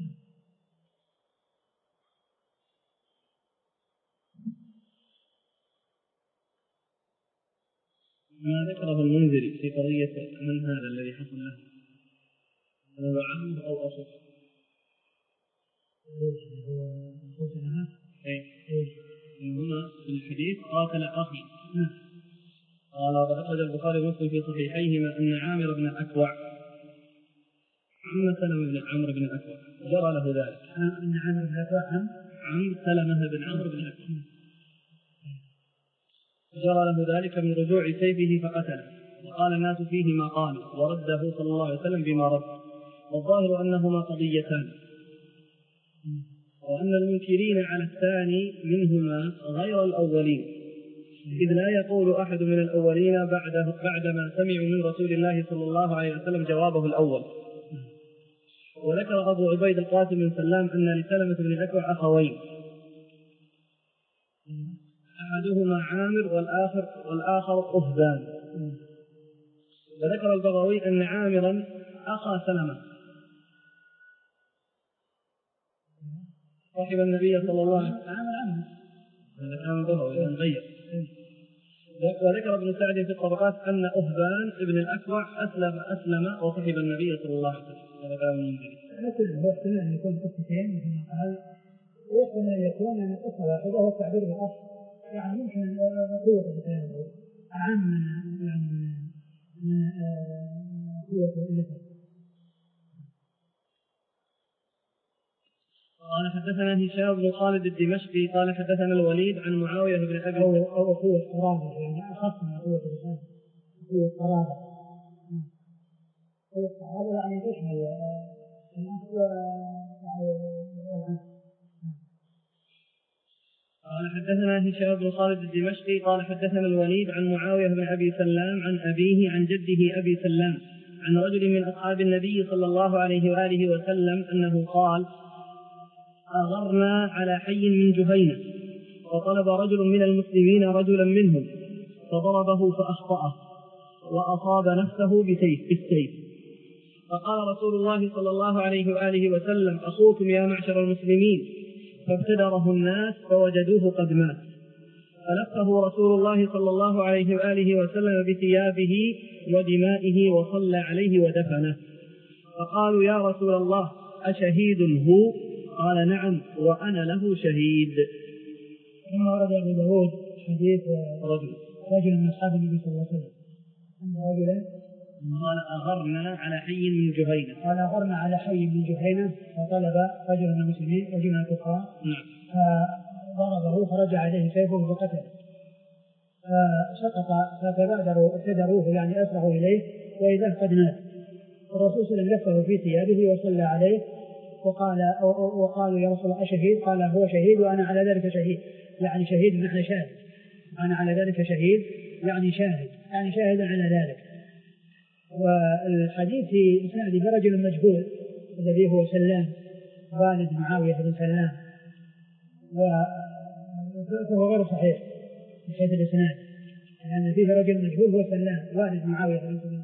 ما ذكره المنذري في قضية من هذا الذي حصل له هو عمه أو أخوه؟ هو أخوه سلمة. إيه. هنا في الحديث قاتل أخي. قال وأخرج البخاري ومسلم في صحيحيهما أن عامر بن الأكوع عم سلمة بن عمرو بن الأكوع جرى له ذلك. أن عامر بن الأكوع عم سلمة بن عمرو بن الأكوع جرى له ذلك من رجوع سيفه فقتله، وقال الناس فيه ما قال ورده صلى الله عليه وسلم بما رد، والظاهر أنهما قضيتان، وأن المنكرين على الثاني منهما غير الأولين، إذ لا يقول أحد من الأولين بعده بعدما سمعوا من رسول الله صلى الله عليه وسلم جوابه الأول. وذكر أبو عبيد القاسم بن سلام أن لسلمة بن الأكوع أخوين، أحدهما عامر والآخر والآخر أهبان. وذكر البغوي أن عامرا أخا سلمة صاحب النبي صلى الله عليه وسلم. هذا كان البغوي غير. وذكر ابن سعد في الطبقات أن أهبان ابن الأكوع أسلم أسلم وصحب النبي صلى الله عليه وسلم. هذا كان منذري. هو احتمال أن يكون قصتين مثل ما قال، ويحتمل أن يكون أن قصة واحدة هو التعبير بالأصل، يعني ممكن قوة الكلام أعم من يعني من قوة اللسان. قال حدثنا هشام بن خالد الدمشقي قال حدثنا الوليد عن معاوية بن أبي أو أو قوة قرابة، يعني أخف من قوة اللسان، قوة قرابة. قوة قرابة يعني تشمل الأخ يعني. قال حدثنا هشام بن خالد الدمشقي قال حدثنا الوليد عن معاوية بن أبي سلام عن أبيه عن جده أبي سلام عن رجل من أصحاب النبي صلى الله عليه وآله وسلم أنه قال أغرنا على حي من جهينة، فطلب رجل من المسلمين رجلا منهم فضربه فأخطأه وأصاب نفسه بسيف بالسيف، فقال رسول الله صلى الله عليه وآله وسلم أخوكم يا معشر المسلمين، فابتدره الناس فوجدوه قد مات، فلفه رسول الله صلى الله عليه وآله وسلم بثيابه ودمائه وصلى عليه ودفنه، فقالوا يا رسول الله أشهيد هو؟ قال نعم وأنا له شهيد. ثم ورد أبو داود حديث رجل رجل من أصحاب النبي صلى الله عليه وسلم أن رجلا قال أغرنا على حي من جهينة قال أغرنا على حي من جهينة فطلب رجل من المسلمين رجل من الكفار نعم فضربه فرجع عليه سيفه فقتله فسقط فتبادروا ابتدروه يعني أسرعوا إليه وإذا قد مات. الرسول صلى الله عليه وسلم لفه في ثيابه وصلى عليه وقال وقالوا يا رسول الله أشهيد؟ قال هو شهيد وأنا على ذلك شهيد، يعني شهيد نحن شاهد، أنا على ذلك شهيد يعني شاهد يعني شاهد على ذلك. والحديث في إسناده برجل مجهول الذي هو سلام والد معاوية بن سلام وهو غير صحيح من حيث الإسناد لأن فيه رجل مجهول هو سلام والد معاوية بن سلام.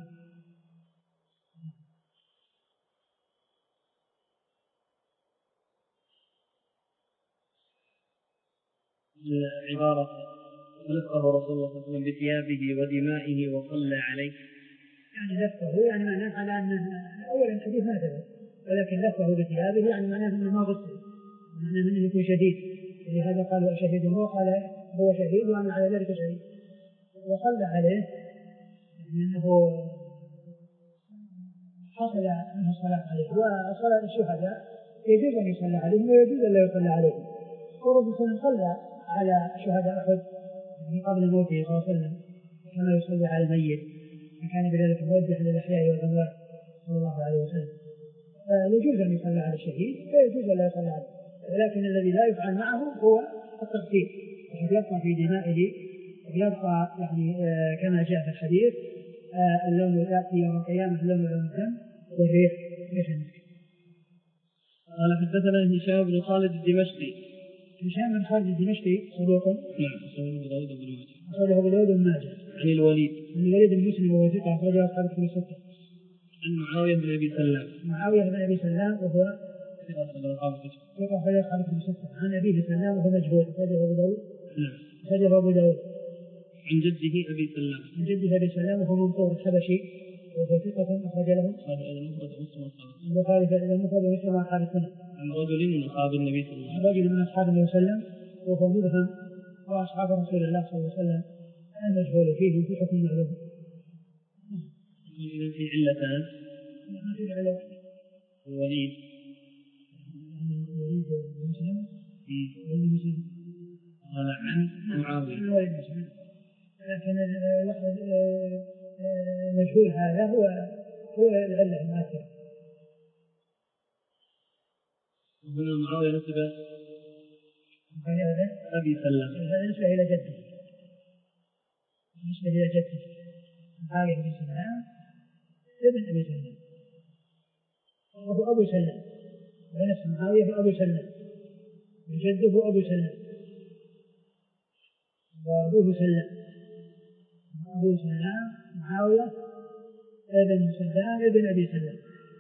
العبارة لفه رسول الله صلى الله عليه وسلم بثيابه ودمائه وصلى عليه، يعني لفه يعني معناه على أنه أولا الحديث ما ثبت، ولكن لفه بثيابه يعني معناه أنه ما غسل، معناه أنه يكون شديد، لهذا قالوا أشهد هو؟ قال هو شهيد وأنا على ذلك شهيد. وصلى عليه يعني أنه حصل منه الصلاة عليه، وصلاة الشهداء يجوز أن يصلى عليهم ويجوز أن لا يصلى عليهم. ورسول صلى صلى على شهداء أحد قبل موته صلى الله عليه وسلم كما يصلي على الميت، وكان بذلك موجها للأحياء والأموات صلى الله عليه وسلم. يجوز أن يصلى على الشهيد ويجوز أن لا يصلى عليه، ولكن الذي لا يفعل معه هو التغسيل، يبقى في دمائه يبقى يعني كما جاء في الحديث اللون يأتي يوم القيامة اللون لون الدم والريح ريح المسك. قال حدثنا هشام بن خالد الدمشقي. هشام بن خالد الدمشقي صدوق نعم أخرجه أبو داود بن ماجه. أخرجه أبو داود بن ماجه. عن الوليد عن الوليد بن مسلم وهو ثقة أخرجه أصحاب الكتب الستة. عن معاوية بن أبي سلام. معاوية بن أبي سلام وهو ثقة أخرجه أصحاب الكتب. ثقة أخرجه أصحاب الكتب الستة. عن أبيه سلام وهو مجهول أخرجه أبو داود. نعم أخرجه أبو داود. عن جده أبي سلام. عن جده أبي سلام وهو منصور الحبشي وهو ثقة أخرج له البخاري في المفرد ومسلم وأصحاب السنة. عن رجل من أصحاب النبي صلى الله عليه وسلم. رجل من أصحاب النبي صلى الله عليه وسلم وهو مبهم، وأصحاب رسول الله صلى الله عليه وسلم المجهول فيهم في حكم معلوم. إذا في علتان. ما في علة. الوليد. الوليد مسلم. الوليد مسلم. قال عن معاوية. الوليد مسلم. لكن المجهول هذا هو هو العلة المؤثرة. هنا معاوية نسب أبي سلام. هذا نسبة إلى جده. نسبة إلى جده. معاوية بن سلام ابن أبي سلام. وهو أبو سلام. ونفس معاوية هو أبو سلام. وجده أبو سلام. وأبوه سلام. أبو سلام معاوية ابن سلام ابن أبي سلام.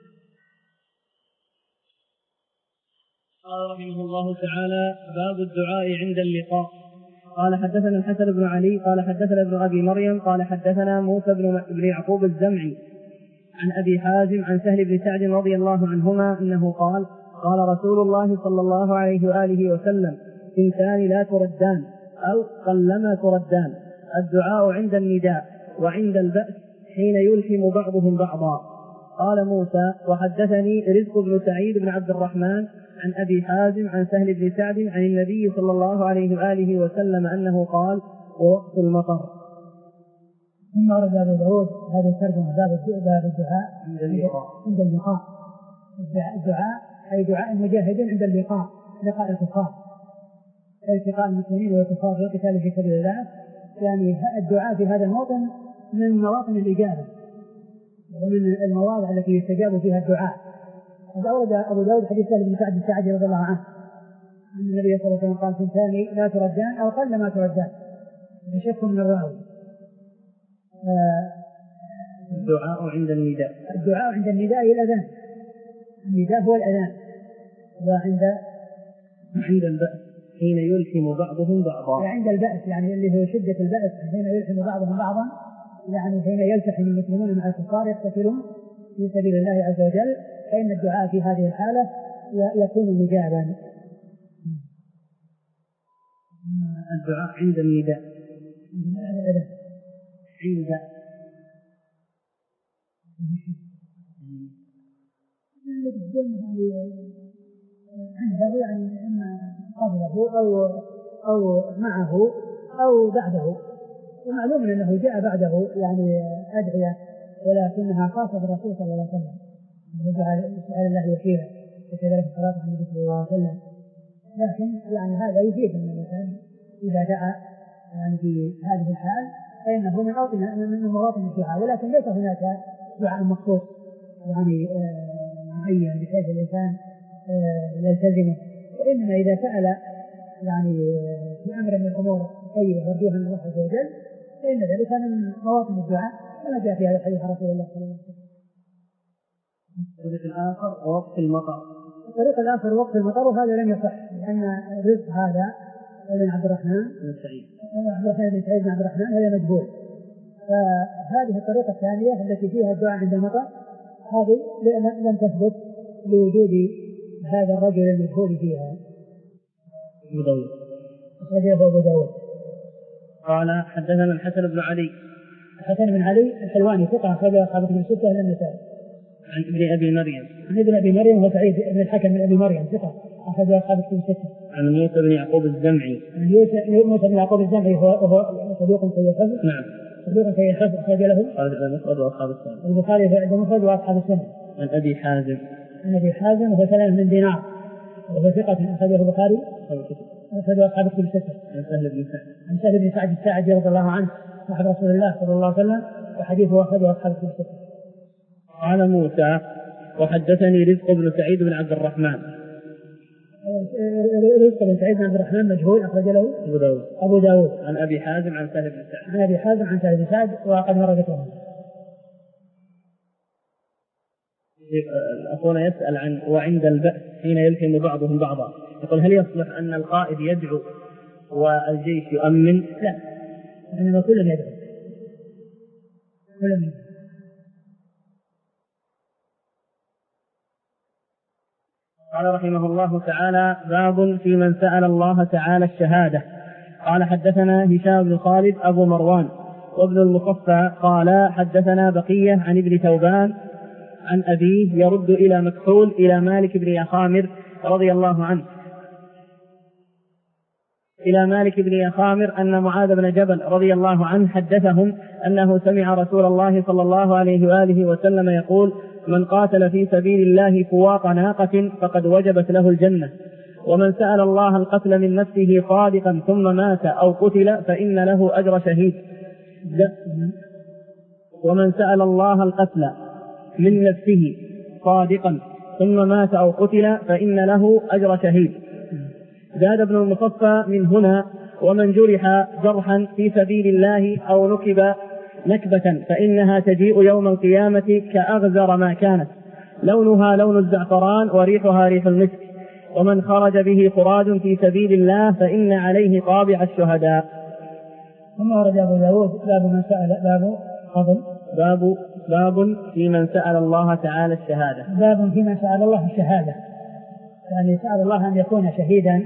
قال رحمه الله تعالى باب الدعاء عند اللقاء. قال حدثنا الحسن بن علي قال حدثنا ابن أبي مريم قال حدثنا موسى بن يعقوب الزمعي عن أبي حازم عن سهل بن سعد رضي الله عنهما أنه قال قال رسول الله صلى الله عليه وآله وسلم إنسان لا تردان أو قلما تردان الدعاء عند النداء وعند البأس حين يلحم بعضهم بعضا. قال موسى وحدثني رزق بن سعيد بن عبد الرحمن عن أبي حازم عن سهل بن سعد عن النبي صلى الله عليه وآله وسلم أنه قال ووقت المطر. ثم ورد أبو داود هذه الترجمة باب الدعاء عند اللقاء. عند اللقاء الدعاء أي دعاء المجاهدين عند اللقاء لقاء الكفار، التقاء المسلمين والكفار في قتال في سبيل الله. يعني الدعاء في هذا الموطن من مواطن الإجابة ومن المواضع التي يستجاب فيها الدعاء. هذا أورد أبو داود حديث سهل بن سعد الساعدي رضي الله عنه أن النبي صلى الله عليه وسلم قال ثنتان لا تردان أو قل ما تردان بشك من الراوي. الدعاء عند النداء. الدعاء عند النداء الأذان. النداء هو الأذان. وعند عند البأس حين يلحم بعضهم بعضا. عند البأس يعني اللي هو شدة البأس حين يلحم بعضهم بعضا، يعني حين يلتحم المسلمون مع الكفار يقتتلون في سبيل الله عز وجل، فإن الدعاء في هذه الحالة يكون مجابا. الدعاء عند النداء. عند عنده يعني إما قبله أو أو معه أو بعده، ومعلوم أنه جاء بعده يعني أدعية، ولكنها خاصة بالرسول صلى الله عليه وسلم، سؤال الله وكيلا، وكذلك الصلاة على النبي صلى الله عليه وسلم. لكن يعني هذا يفيد أن الإنسان إذا دعا يعني في هذه الحال فإنه من أوطن من مواطن الدعاء، ولكن ليس هناك دعاء مخصوص يعني معين بحيث الإنسان يلتزمه، وإنما إذا سأل يعني في أمر من الأمور طيبة يرجوها من الله عز وجل فإن ذلك من مواطن الدعاء كما جاء في هذا الحديث رسول الله صلى الله عليه وسلم. الطريق الآخر وقت المطر. الطريق الآخر وقت المطر، وهذا لم يصح، لأن رزق هذا ابن عبد الرحمن بن سعيد عبد الرحمن بن سعيد بن عبد الرحمن هذا مجهول. فهذه الطريقة الثانية التي فيها الدعاء عند المطر هذه لم تثبت لوجود هذا الرجل المجهول فيها. أبو داود أخرجه أبو داود. قال حدثنا الحسن بن علي. الحسن بن علي الحلواني ثقة أخرج أصحاب الكتب الستة إلا النسائي. عن ابن أبي مريم. عن ابن أبي مريم وسعيد بن الحكم من أبي مريم ثقة أخرج أصحاب الكتب الستة. عن موسى بن يعقوب الزمعي. عن موسى بن يعقوب الزمعي هو هو صدوق سيء الحفظ. نعم. صدوق سيء الحفظ أخرج له المفرد وأصحاب السنة. البخاري في المفرد وأصحاب السنة. عن أبي حازم. عن أبي حازم وهو سلام من دينار وهو ثقة أخرجه البخاري أخرج أصحاب الكتب الستة. عن سهل بن سعد. عن سهل بن سعد الساعدي رضي الله عنه صاحب رسول الله صلى الله عليه وسلم وحديثه أخرجه أصحاب الكتب الستة. قال موسى وحدثني رزق بن سعيد بن عبد الرحمن. رزق بن سعيد بن عبد الرحمن مجهول أخرج له أبو داود. أبو داود. عن أبي حازم عن سهل بن سعد. عن أبي حازم عن سهل بن سعد وقد مر ذكره. أخونا يسأل عن وعند البأس حين يلحم بعضهم بعضا، يقول هل يصلح أن القائد يدعو والجيش يؤمن؟ لا، إنما كل يدعو كل يدعو. قال رحمه الله تعالى باب في من سأل الله تعالى الشهادة. قال حدثنا هشام بن خالد أبو مروان وابن المصفى قال حدثنا بقية عن ابن ثوبان عن أبيه يرد إلى مكحول إلى مالك بن يخامر رضي الله عنه إلى مالك بن يخامر أن معاذ بن جبل رضي الله عنه حدثهم أنه سمع رسول الله صلى الله عليه وآله وسلم يقول من قاتل في سبيل الله فواق ناقة فقد وجبت له الجنة، ومن سأل الله القتل من نفسه صادقا ثم مات أو قتل فإن له أجر شهيد. ومن سأل الله القتل من نفسه صادقا ثم مات أو قتل فإن له أجر شهيد. زاد ابن المصفى من هنا ومن جرح جرحا في سبيل الله أو نكب نكبة فإنها تجيء يوم القيامة كأغزر ما كانت، لونها لون الزعفران وريحها ريح المسك. ومن خرج به خراج في سبيل الله فإن عليه طابع الشهداء. ثم ورد أبو داود باب من سأل باب قبل باب باب في من سأل الله تعالى الشهادة. باب في من سأل الله الشهادة، يعني سأل الله أن يكون شهيدا،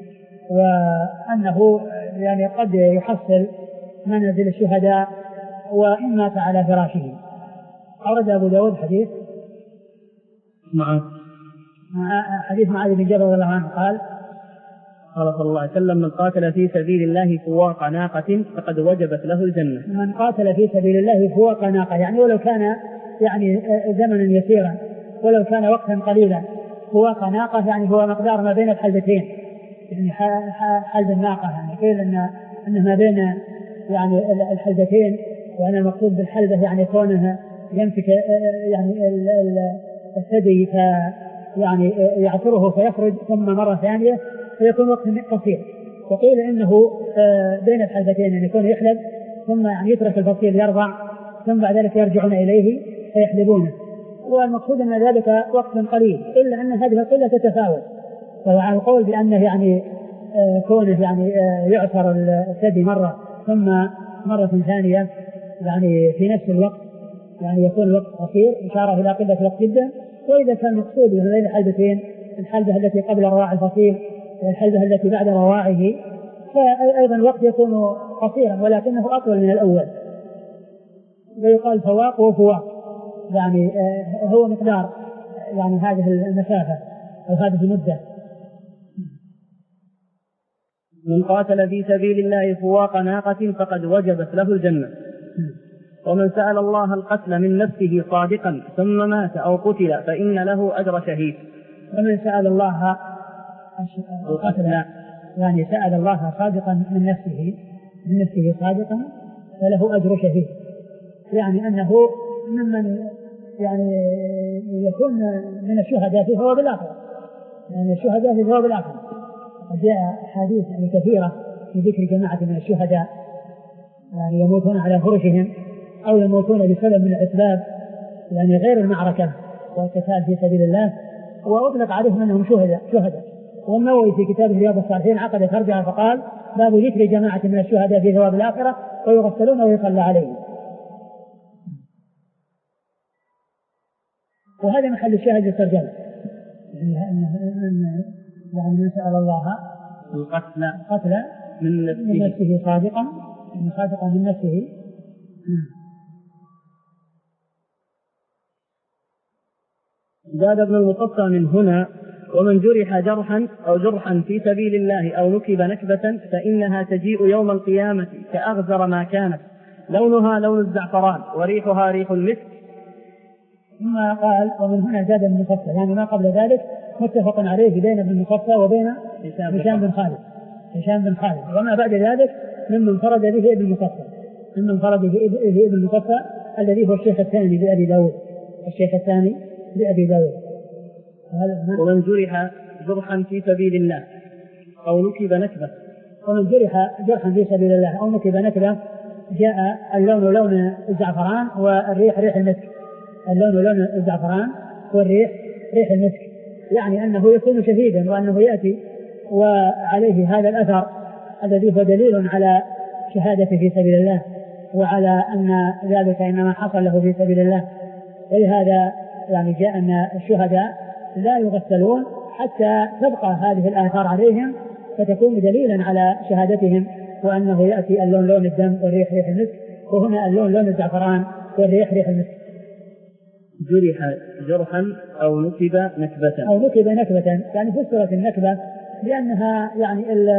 وأنه يعني قد يحصل منازل الشهداء وإن مات على فراشه. أورد أبو داود حديث مع حديث معاذ بن جبل رضي الله عنه قال قال صلى الله عليه وسلم من قاتل في سبيل الله فواق ناقة فقد وجبت له الجنة. من قاتل في سبيل الله فواق ناقة، يعني ولو كان يعني زمنا يسيرا ولو كان وقتا قليلا. فواق ناقة يعني هو مقدار ما بين الحلبتين، يعني حلب الناقة، يعني قيل أن أنه ما بين يعني الحلبتين، وأنا المقصود بالحلبة يعني كونه يمسك يعني الثدي يعني يعصره فيخرج ثم مرة ثانية فيكون وقت قصير. وقيل إنه بين الحلبتين يعني يكون يحلب ثم يعني يترك الفصيل يرضع ثم بعد ذلك يرجعون إليه فيحلبونه، والمقصود أن ذلك وقت قليل، إلا أن هذه القلة تتفاوت. وعلى القول بأنه يعني كونه يعني يعصر الثدي مرة ثم مرة ثانية يعني في نفس الوقت يعني يكون الوقت قصير، إشارة إلى قلة الوقت جدا. وإذا كان المقصود من بين الحلبتين الحلبة التي قبل رواع الفصيل والحلبة التي بعد رواعه فأيضا الوقت يكون قصيرا ولكنه أطول من الأول، ويقال فواق وفواق، يعني هو مقدار يعني هذه المسافة أو هذه المدة. من قاتل في سبيل الله فواق ناقة فقد وجبت له الجنة. ومن سأل الله القتل من نفسه صادقا ثم مات أو قتل فإن له أجر شهيد. ومن سأل الله القتل يعني سأل الله صادقا من نفسه من نفسه صادقا فله أجر شهيد، يعني أنه ممن يعني يكون من الشهداء في ثواب الآخرة، يعني الشهداء في ثواب الآخرة. جاء حديث يعني كثيرة في ذكر جماعة من الشهداء يعني يموتون على فرشهم أو يموتون بسبب من الأسباب يعني غير المعركة والقتال في سبيل الله، وأطلق عليهم أنهم شهداء شهداء والنووي في كتابه رياض الصالحين عقد ترجع فقال باب ذكر جماعة من الشهداء في ثواب الآخرة ويغسلون ويصلى عليهم. وهذا محل الشاهد الترجمة، يعني من سأل الله القتل قتل من نفسه, من نفسه صادقا من صادقا من نفسه. زاد ابن المقطع من هنا: ومن جرح جرحا أو جرحا في سبيل الله أو نكب نكبة فإنها تجيء يوم القيامة كأغزر ما كانت، لونها لون الزعفران وريحها ريح المسك. ثم قال: ومن هنا زاد ابن المقطع، يعني ما قبل ذلك متفق عليه بين ابن المقطع وبين هشام بن خالد هشام بن خالد وما بعد ذلك ممن انفرد به ابن المقطع ممن انفرد به ابن المقطع الذي هو الشيخ الثاني لأبي داود الشيخ الثاني لأبي داود. ومن جرح جرحا في سبيل الله أو نكب نكبة ومن جرح جرحا في سبيل الله أو نكب نكبة جاء اللون لون الزعفران والريح ريح المسك اللون لون الزعفران والريح ريح المسك، يعني أنه يكون شهيدا وأنه يأتي وعليه هذا الأثر الذي هو دليل على شهادته في سبيل الله وعلى أن ذلك إنما حصل له في سبيل الله. ولهذا يعني جاء أن الشهداء لا يغسلون حتى تبقى هذه الآثار عليهم فتكون دليلا على شهادتهم، وأنه يأتي اللون لون الدم والريح ريح المسك، وهنا اللون لون الزعفران والريح ريح المسك. جرح جرحا أو نكب نكبة أو نكب نكبة يعني فسرت النكبة لأنها يعني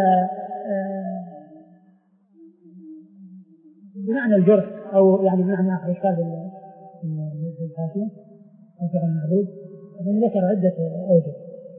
بمعنى الجرح أو يعني بمعنى إشكال الحاشية أو فعل المعبود، ومن ذكر عدة أوجه.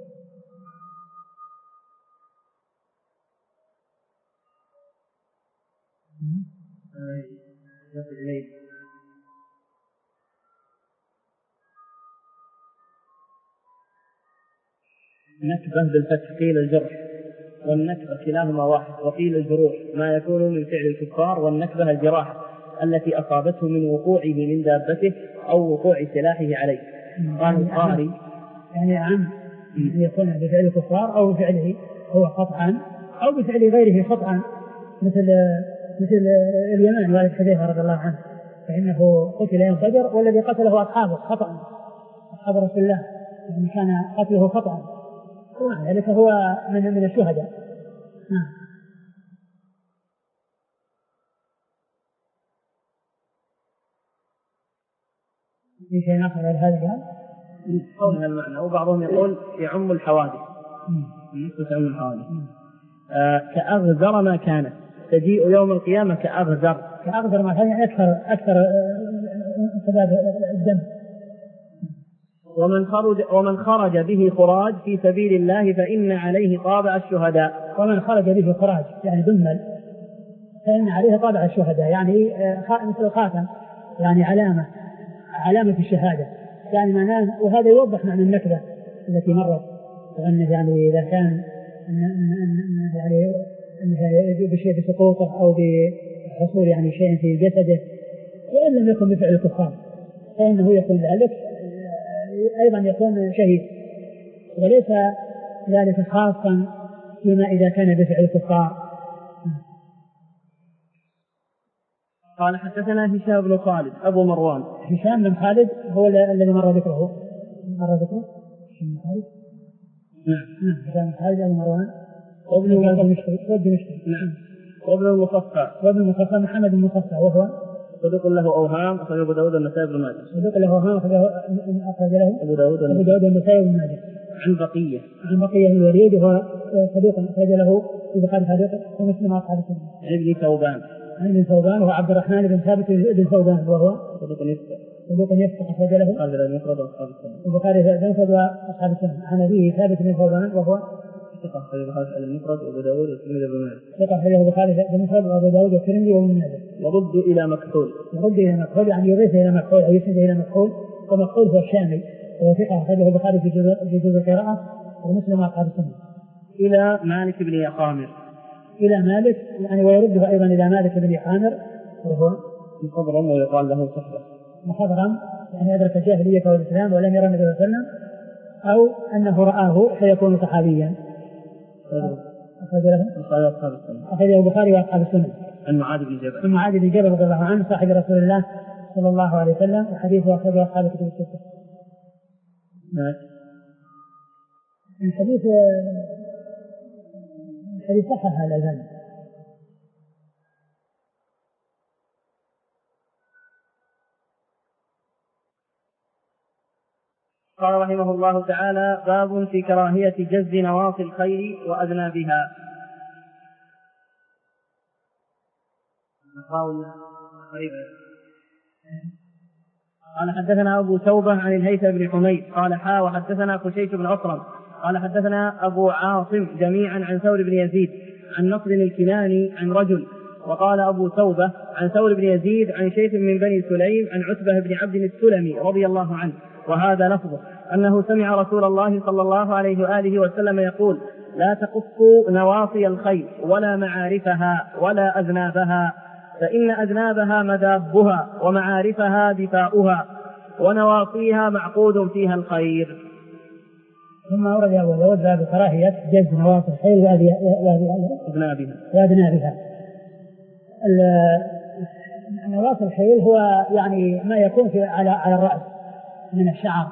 نكبة بالفتح قيل الجرح والنكبة كلاهما واحد، وقيل الجروح ما يكون من فعل الكفار، والنكبة الجراح التي أصابته من وقوعه من دابته أو وقوع سلاحه عليه. قال القاري يعني عم يكون بفعل الكفار أو بفعله هو قطعا أو بفعل غيره قطعا، مثل مثل اليمان والد حذيفة رضي الله عنه فإنه قتل يوم بدر والذي قتله أصحابه خطأ أصحاب رسول الله، يعني كان قتله خطأ ذلك هو من من الشهداء. نعم. في شيء آخر غير هذا قال؟ قول المعنى، وبعضهم يقول يعم الحوادث يعم الحوادث آه كأغزر ما كانت تجيء يوم القيامة كأغزر كأغزر ما كان أكثر أكثر سباب الدم. ومن خرج ومن خرج به خراج في سبيل الله فإن عليه طابع الشهداء. ومن خرج به خراج يعني دمل فإن عليه طابع الشهداء، يعني مثل الخاتم يعني علامة علامة الشهادة، يعني معناه. وهذا يوضح معنى النكبة التي مرت، وأنه يعني إذا كان يعني بشيء بسقوطه أو بحصول يعني شيء في جسده وإن لم يكن بفعل الكفار فإنه يكون ذلك أيضا يكون شهيد، وليس ذلك خاصا فيما إذا كان بفعل الكفار. قال حدثنا هشام بن خالد أبو مروان. هشام بن خالد هو الذي مر ذكره مر ذكره هشام بن خالد. نعم هشام بن خالد أبو مروان وابن المشتري. نعم. وابن المصفى. وابن المصفى محمد بن المصفى وهو صدوق له أوهام، أخرج أبو داود والنسائي بن ماجه. صدوق له أوهام، أخرج له أبو داود والنسائي بن ماجه. عن بقية. عن بقية الوليد وهو صدوق أخرج له البخاري تعليقا ومسلم أصحاب السنة. عن ابن ثوبان. عن ابن ثوبان وهو عبد الرحمن بن ثابت بن ثوبان وهو صدوق يفتح. صدوق يفتح أخرج له البخاري المفرد وأصحاب السنة. البخاري المفرد وأصحاب السنة. عن أبيه ثابت بن ثوبان وهو ثقة أخرج البخاري المفرد وأبو داود والترمذي بن ماجه. ثقة أخرج البخاري المفرد وأبو داود والترمذي وابن ماجه. يرد إلى مكحول. يرد إلى مكحول يعني يضيف إلى مكحول أو يسند إلى مكحول. ومكحول هو الشامي وهو ثقة أخرجه البخاري في جزء في جزء القراءة ومسلم أصحاب السنة. إلى مالك بن يقامر. إلى مالك يعني ويرده أيضا إلى مالك بن يقامر وهو مخضرم ويقال له صحبة. مخضرم يعني أدرك الجاهلية والإسلام ولم يرى النبي صلى الله عليه وسلم أو أنه رآه فيكون صحابيا. أخرج له أخرجه البخاري وأصحاب السنة. عن معاذ بن جبل. عن معاذ بن جبل رضي الله عنه صاحب رسول الله صلى الله عليه وسلم وحديثه أخرجه أصحاب الكتب الستة. الحديث الحديث صححه الألباني. قال رحمه الله تعالى: باب في كراهية جز نواصي الخيل وأذنابها. قال حدثنا أبو توبة عن الهيثم بن حميد قال حا وحدثنا خشيش بن عصرم قال حدثنا أبو عاصم جميعا عن ثور بن يزيد عن نصر الكناني عن رجل. وقال أبو توبة عن ثور بن يزيد عن شيخ من بني سليم عن عتبة بن عبد السلمي رضي الله عنه، وهذا لفظه أنه سمع رسول الله صلى الله عليه وآله وسلم يقول: لا تقصوا نواصي الخيل ولا معارفها ولا أذنابها، فإن أذنابها مذابها ومعارفها دفاؤها ونواصيها معقود فيها الخير. ثم أورد أبو داود باب كراهية جز نواصي الخيل وأذنابها. وأذنابها. نواصي الخيل هو يعني ما يكون في على على الرأس من الشعر،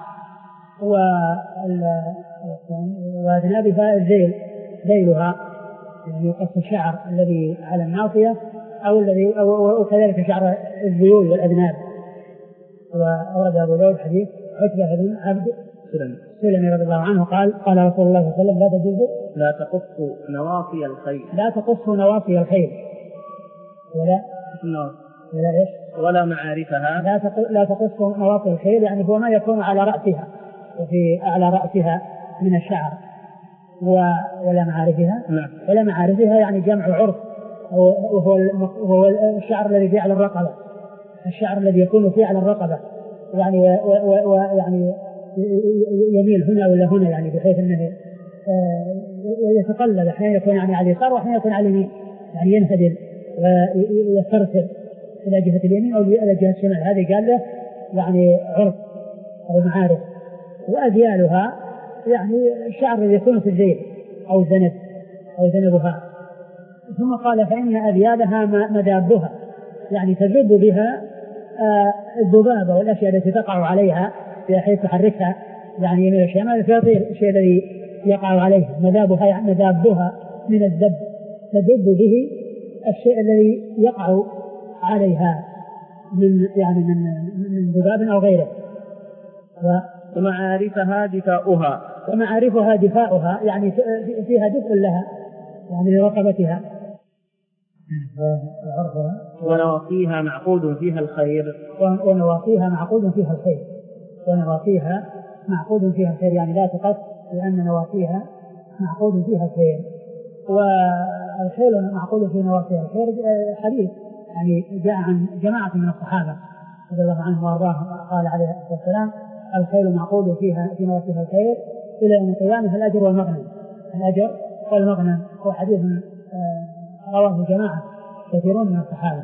وأذنابها الذيل ذيلها يعني يقص الشعر الذي على الناصية أو الذي أو كذلك شعر الذيول والأذناب. وأورد أبو داود حديث عتبة بن عبد السلمي رضي الله عنه قال: قال رسول الله صلى الله عليه وسلم: لا تجوزوا لا تقصوا نواصي الخيل لا تقصوا نواصي الخيل ولا ولا إيش ولا معارفها لا لا تقصوا نواصي الخيل يعني هو ما يكون على رأسها وفي أعلى رأسها من الشعر ولا معارفها نعم. ولا معارفها يعني جمع عرف وهو وهو الشعر الذي في على الرقبة، الشعر الذي يكون في على الرقبة يعني ويعني يميل هنا ولا هنا يعني بحيث أنه يتقلب، أحيانا يكون يعني على اليسار وأحيانا يكون على اليمين يعني ينهدل ويسترسل إلى جهة اليمين أو إلى جهة الشمال. هذه قال له يعني عرف أو معارف. وأذيالها يعني الشعر الذي يكون في الذيل أو الذنب أو ذنبها. ثم قال: فإن أذيالها مذابها يعني تذب بها الذبابة والأشياء التي تقع عليها بحيث تحركها يعني يمين الشمال فيطير الشيء الذي يقع عليها. مذابها يعني مذابها من الذب، تذب به الشيء الذي يقع عليها من يعني من من ذباب أو غيره. ومعارفها دفاؤها ومعارفها دفاؤها يعني فيها دفء لها يعني لرقبتها. ونواصيها معقود فيها الخير ونواصيها معقود فيها الخير ونواصيها معقود فيها الخير يعني لا تقص لأن نواصيها معقود فيها الخير. والخيل معقود في نواصيها الخير حديث يعني جاء عن جماعة من الصحابة رضي الله عنهم وارضاهم قال عليه الصلاة والسلام: الخيل معقود فيها في نواصيها الخير إلى يوم القيامة الأجر والمغنم. الأجر والمغنم هو حديث رواه جماعة كثيرون من الصحابة.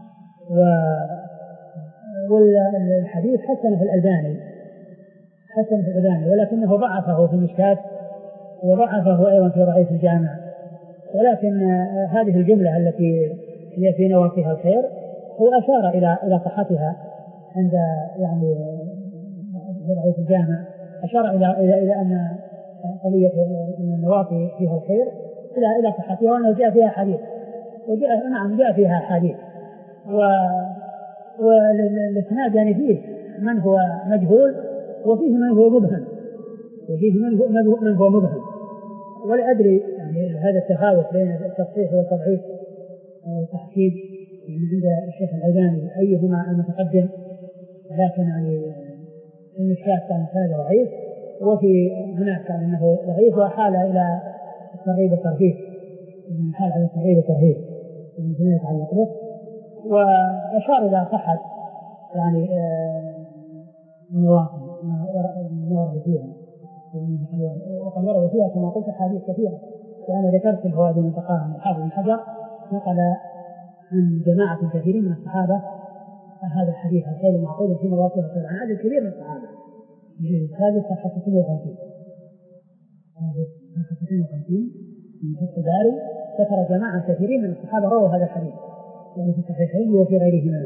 والحديث حسن في الألباني حسن في الألباني ولكنه ضعفه في المشكات وضعفه أيضا في ضعيف الجامع. ولكن هذه الجملة التي هي في نواصيها الخير هو أشار إلى إلى صحتها عند يعني في ضعيف الجامع، أشار إلى إلى إلى أن قضية النواصي فيها الخير إلى إلى صحتها وأنه جاء فيها حديث وجاء نعم جاء فيها حديث و والإسناد يعني فيه من هو مجهول وفيه من هو مبهم وفيه من هو من هو مبهم ولا أدري يعني هذا التفاوت بين التصحيح والتضعيف والتحسين يعني عند الشيخ الألباني أيهما المتقدم، لكن يعني المشكات كان هذا ضعيف وفي هناك كان أنه ضعيف وحال إلى الترغيب والترهيب من حال على الترغيب والترهيب من فيما يتعلق به، وأشار إلى صحة يعني النواقض ما ورد فيها وقد ورد فيها كما قلت حديث كثيرة، وأنا ذكرت الفوائد المنتقاة من الحافظ بن حجر نقل عن جماعة كثيرين من الصحابة هذا الحديث الخير المعقول في مواقفه عن عدد كبير من الصحابة. هذه صفحة ستين وخمسين هذه صفحة ستين وخمسين من فتح الباري ذكر جماعة كثيرين من الصحابة رووا هذا الحديث يعني في الصحيحين وفي غيرهما.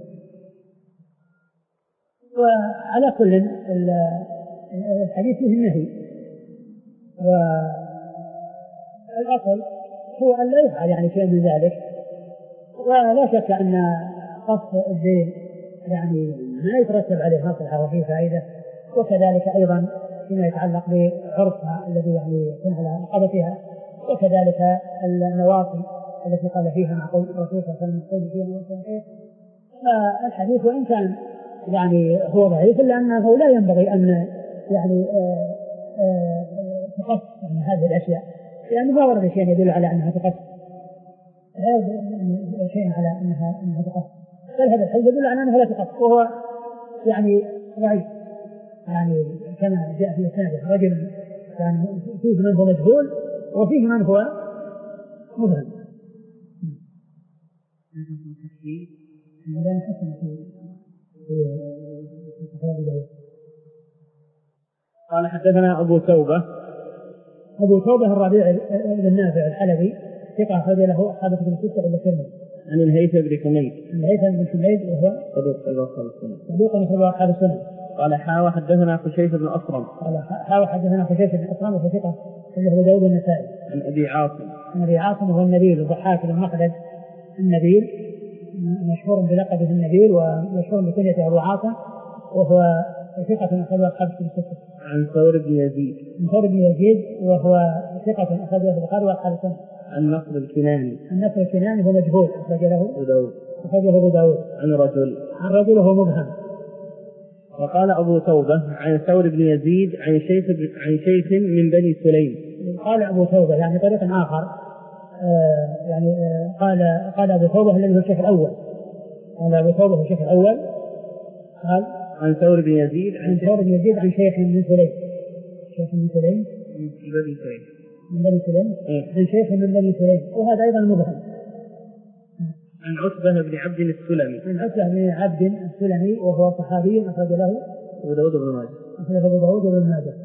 وعلى كل الحديث فيه النهي والأصل هو أن لا يفعل يعني شيء من ذلك، ولا شك أن قص الدين يعني ما يترتب عليه مصلحة وفيه فائدة، وكذلك أيضا فيما يتعلق بعرفها الذي يعني يكون على رقبتها، وكذلك النواصي التي قال فيها معقول الرسول صلى الله عليه وسلم يقول فيها نواصي. فالحديث وإن كان يعني هو ضعيف إلا أنه لا ينبغي أن يعني تقص يعني هذه الأشياء، لأنه ما ورد شيء يدل على أنها تقص شيء على أنها أنها تقص، بل هذا الحديث يدل على أنها لا تقص، وهو يعني ضعيف يعني كما جاء في إسناده رجل يعني فيه من هو مجهول وفيه من هو مبهم. هذا حسن في قال حدثنا أبو توبة أبو توبة الربيع بن نافع الحلبي ثقة أخرج له أصحاب كتب الستة إلا الترمذي. عن الهيثم بن حميد الهيثم بن حميد وهو صدوق أخرج أصحاب السنة صدوق أخرج أصحاب السنة. قال حاوى حدثنا خشيش بن أصرم قال حاوى حدثنا خشيش بن أصرم وهو ثقة أخرج داود النسائي. عن أبي عاصم عن أبي عاصم وهو النبيل الضحاك بن مخلد النبيل مشهور بلقبه النبيل ومشهور بكنيته أبو عاصم وهو ثقة أخرج أصحاب الستة. عن ثور بن يزيد عن ثور بن يزيد وهو ثقة أخرج البخاري وأصحاب السنة. عن نصر الكناني عن نصر الكناني هو مجهول أخرج له أبو داود أخرجه أبو داود. عن رجل عن رجل هو مبهم. وقال أبو توبة عن ثور بن يزيد عن شيخ عن شيخ من بني سليم. قال أبو توبة يعني طريق آخر آه يعني آه قال قال أبو توبة الذي هو الشيخ الأول قال أبو توبة هو الشيخ الأول قال عن ثور بن يزيد عن ثور بن يزيد عن شيخ من سليم شيخ من سليم من بني سليم من بني سليم عن شيخ من بني سليم وهذا أيضا مبهم. عن عتبة بن عبد السلمي عن عتبة بن عبد السلمي وهو صحابي أخرج له أبو داود بن ماجه أخرج أبو داود بن ماجه.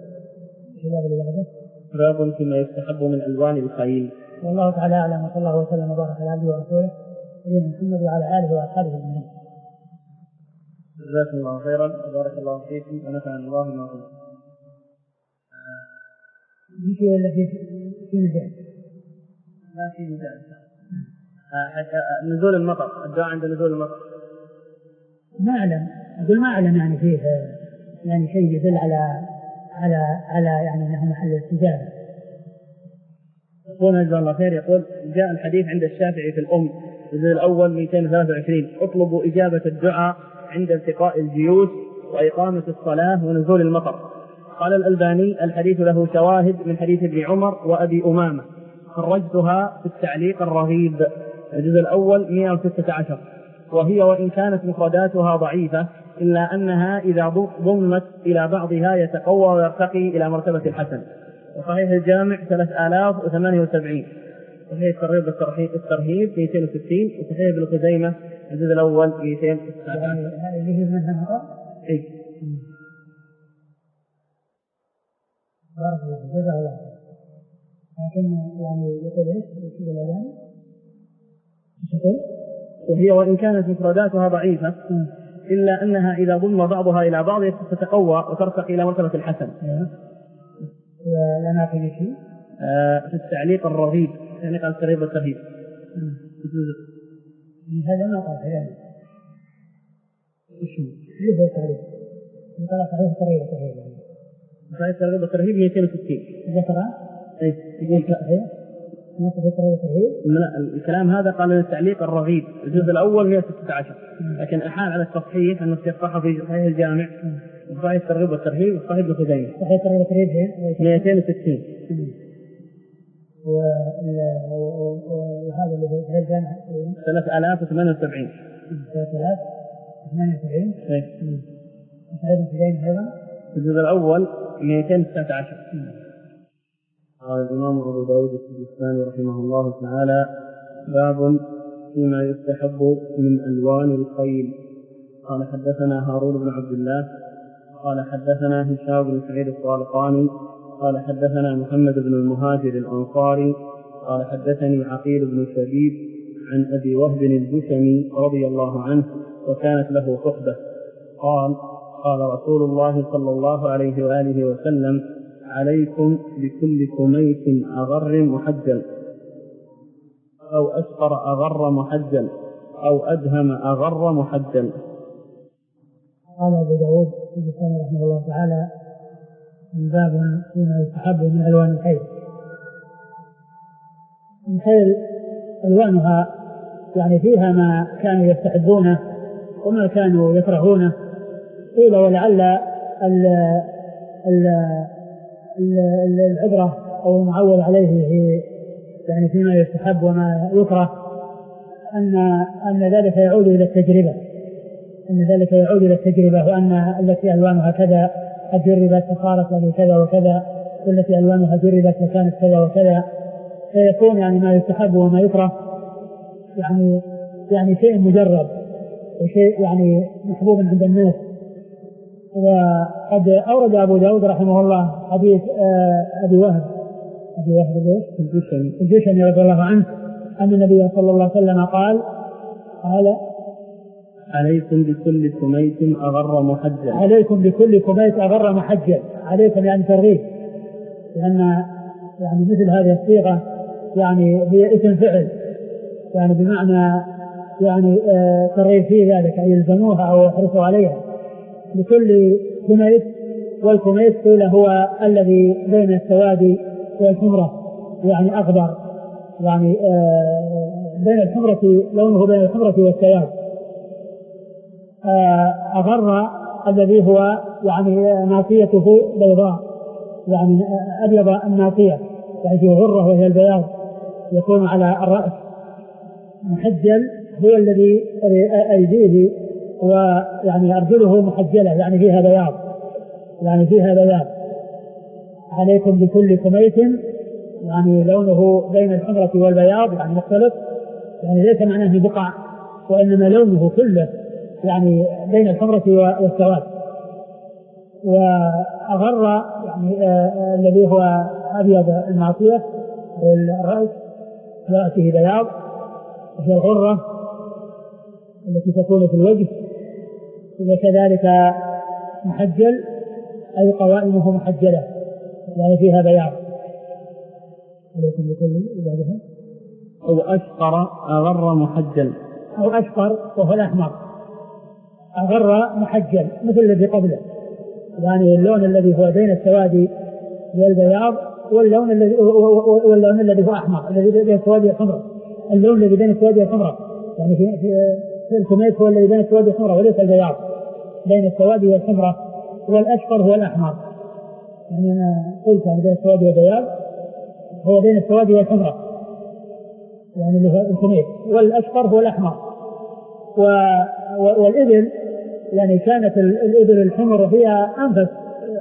باب فيما يستحب من ألوان الخيل. والله تعالى أعلم وصلى الله وسلم وبارك على عبده ورسوله سيدنا محمد وعلى آله وأصحابه أجمعين. جزاكم الله خيرا وبارك الله فيكم ونفعنا الله بما قلتم. في ولا في في مجال؟ لا في مجال. نزول المطر الدعاء عند نزول المطر ما أعلم أقول ما أعلم يعني فيه يعني شيء يدل على على على يعني أنه محل الاستجابة. يقول جزاه الله خير يقول جاء الحديث عند الشافعي في الأم الجزء الأول مئتين وثلاثة وعشرين اطلبوا إجابة الدعاء عند التقاء الجيوش وإقامة الصلاة ونزول المطر. قال الألباني الحديث له شواهد من حديث ابن عمر وأبي أمامة خرجتها في التعليق الرغيب الجزء الأول مئة وستة عشر وهي وإن كانت مفرداتها ضعيفة إلا أنها إذا ضمت إلى بعضها يتقوى ويرتقي إلى مرتبة الحسن. وصحيح الجامع ثلاثة آلاف وثمانية وسبعين وصحيح الترغيب الترهيب الترهيب مئتين وستين وصحيح ابن خزيمة الجزء الأول مئتين وتسعة عشر. هذه منها مرة؟ إيه. بارك الله جزاه الله. لكن يعني يقول إيش؟ يقول الآن. يقول وهي وإن كانت مفرداتها ضعيفة إلا أنها إذا ضم بعضها إلى بعض تتقوى وترتقي إلى مرتبة الحسن. والأماكن شيء آه في التعليق الرغيب، يعني قال الترغيب والترهيب. هذا ما قال يعني وشو كيف هو التعليق؟ قال صحيح الترغيب والترهيب يعني صحيح الترغيب والترهيب مئتين وستين ذكرها؟ اي يقول صحيح ما صحيح الترغيب والترهيب؟ لا الكلام هذا قال التعليق الرغيب الجزء الأول مئة وستة عشر، لكن أحال على التصحيح أنه يصحح في صحيح الجامع وصحيح الترغيب والترهيب وصحيح ابن خزيمة. صحيح الترغيب والترهيب مئتين وستين. وهذا اللي في الجامع ثلاثة آلاف وثمانية وسبعين. ثلاثة آلاف وثمانية وسبعين. إيه. وصحيح ابن خزيمة أيضا. الجزء الأول مئتين وتسعة عشر. قال الإمام أبو داود السجستاني رحمه الله تعالى: باب فيما يستحب من ألوان الخيل. قال حدثنا هارون بن عبد الله قال حدثنا هشام بن سعيد الطالقاني قال حدثنا محمد بن المهاجر الأنصاري قال حدثني عقيل بن شبيب عن أبي وهب الجشمي رضي الله عنه وكانت له صحبة قال: قال رسول الله صلى الله عليه وآله وسلم: عليكم بكل كميت أغر محجل أو أشقر أغر محجل أو أدهم أغر محجل. قال أبو داود السجستاني رحمه الله تعالى: باب فيما يستحب من ألوان الخيل. الخيل ألوانها يعني فيها ما كانوا يستحبونه وما كانوا يكرهونه، قيل ولعل ال ال العبرة أو المعول عليه في يعني فيما يستحب وما يكره أن أن ذلك يعود إلى التجربة أن ذلك يعود إلى التجربة وأن التي ألوانها كذا قد جربت فصارت له كذا وكذا، والتي ألوانها جربت فكانت كذا وكذا، فيكون يعني ما يستحب وما يكره يعني يعني شيء مجرب وشيء يعني محبوب عند الناس. وقد أورد أبو داود رحمه الله حديث أبي وهب أبي وهب الجشمي الجشمي رضي الله عنه أن النبي صلى الله عليه وسلم قال قال عليكم بكل كميت أغر محجل. عليكم بكل كميت أغر محجل. عليكم يعني ترغيب، لأن يعني مثل هذه الصيغة يعني هي اسم فعل يعني بمعنى يعني آه ترغيب في ذلك أي يلزموها أو يحرصوا عليها. بكل كميت، والكميت قيل هو الذي بين السواد والحمرة يعني أخضر يعني آه بين الحمرة لونه بين الحمرة والسواد. أغر الذي هو يعني ناصيته بيضاء يعني أبيض الناصية يعني في غرة وهي البياض يكون على الرأس. محجل هو الذي أيديه ويعني أرجله محجلة يعني فيها بياض يعني فيها بياض. عليكم بكل كميت يعني لونه بين الحمرة والبياض يعني مختلف، يعني ليس معناه بقع وإنما لونه كله يعني بين الحمرة والسواد. وأغر يعني آه الذي هو أبيض الناصية الرأس رأسه بياض، وهي الغرة التي تكون في الوجه، وكذلك محجل أي قوائمه محجلة يعني فيها بياض. عليكم بكل عبادها. أو أشقر أغر محجل أو أشقر وهو الأحمر أغر محجل مثل الذي قبله يعني اللون الذي هو بين السواد والبياض واللون الذي واللون الذي هو أحمر الذي بين السواد والحمرة. اللون الذي بين السواد والحمرة يعني في في الكميت هو الذي بين السواد والحمرة وليس البياض بين السواد والحمرة. والأشقر هو الأحمر يعني أنا قلت يعني بين السواد والبياض هو بين السواد والحمرة يعني اللي هو الكميت. والأشقر هو الأحمر. والإبل يعني كانت الإبل الحمر فيها أنفس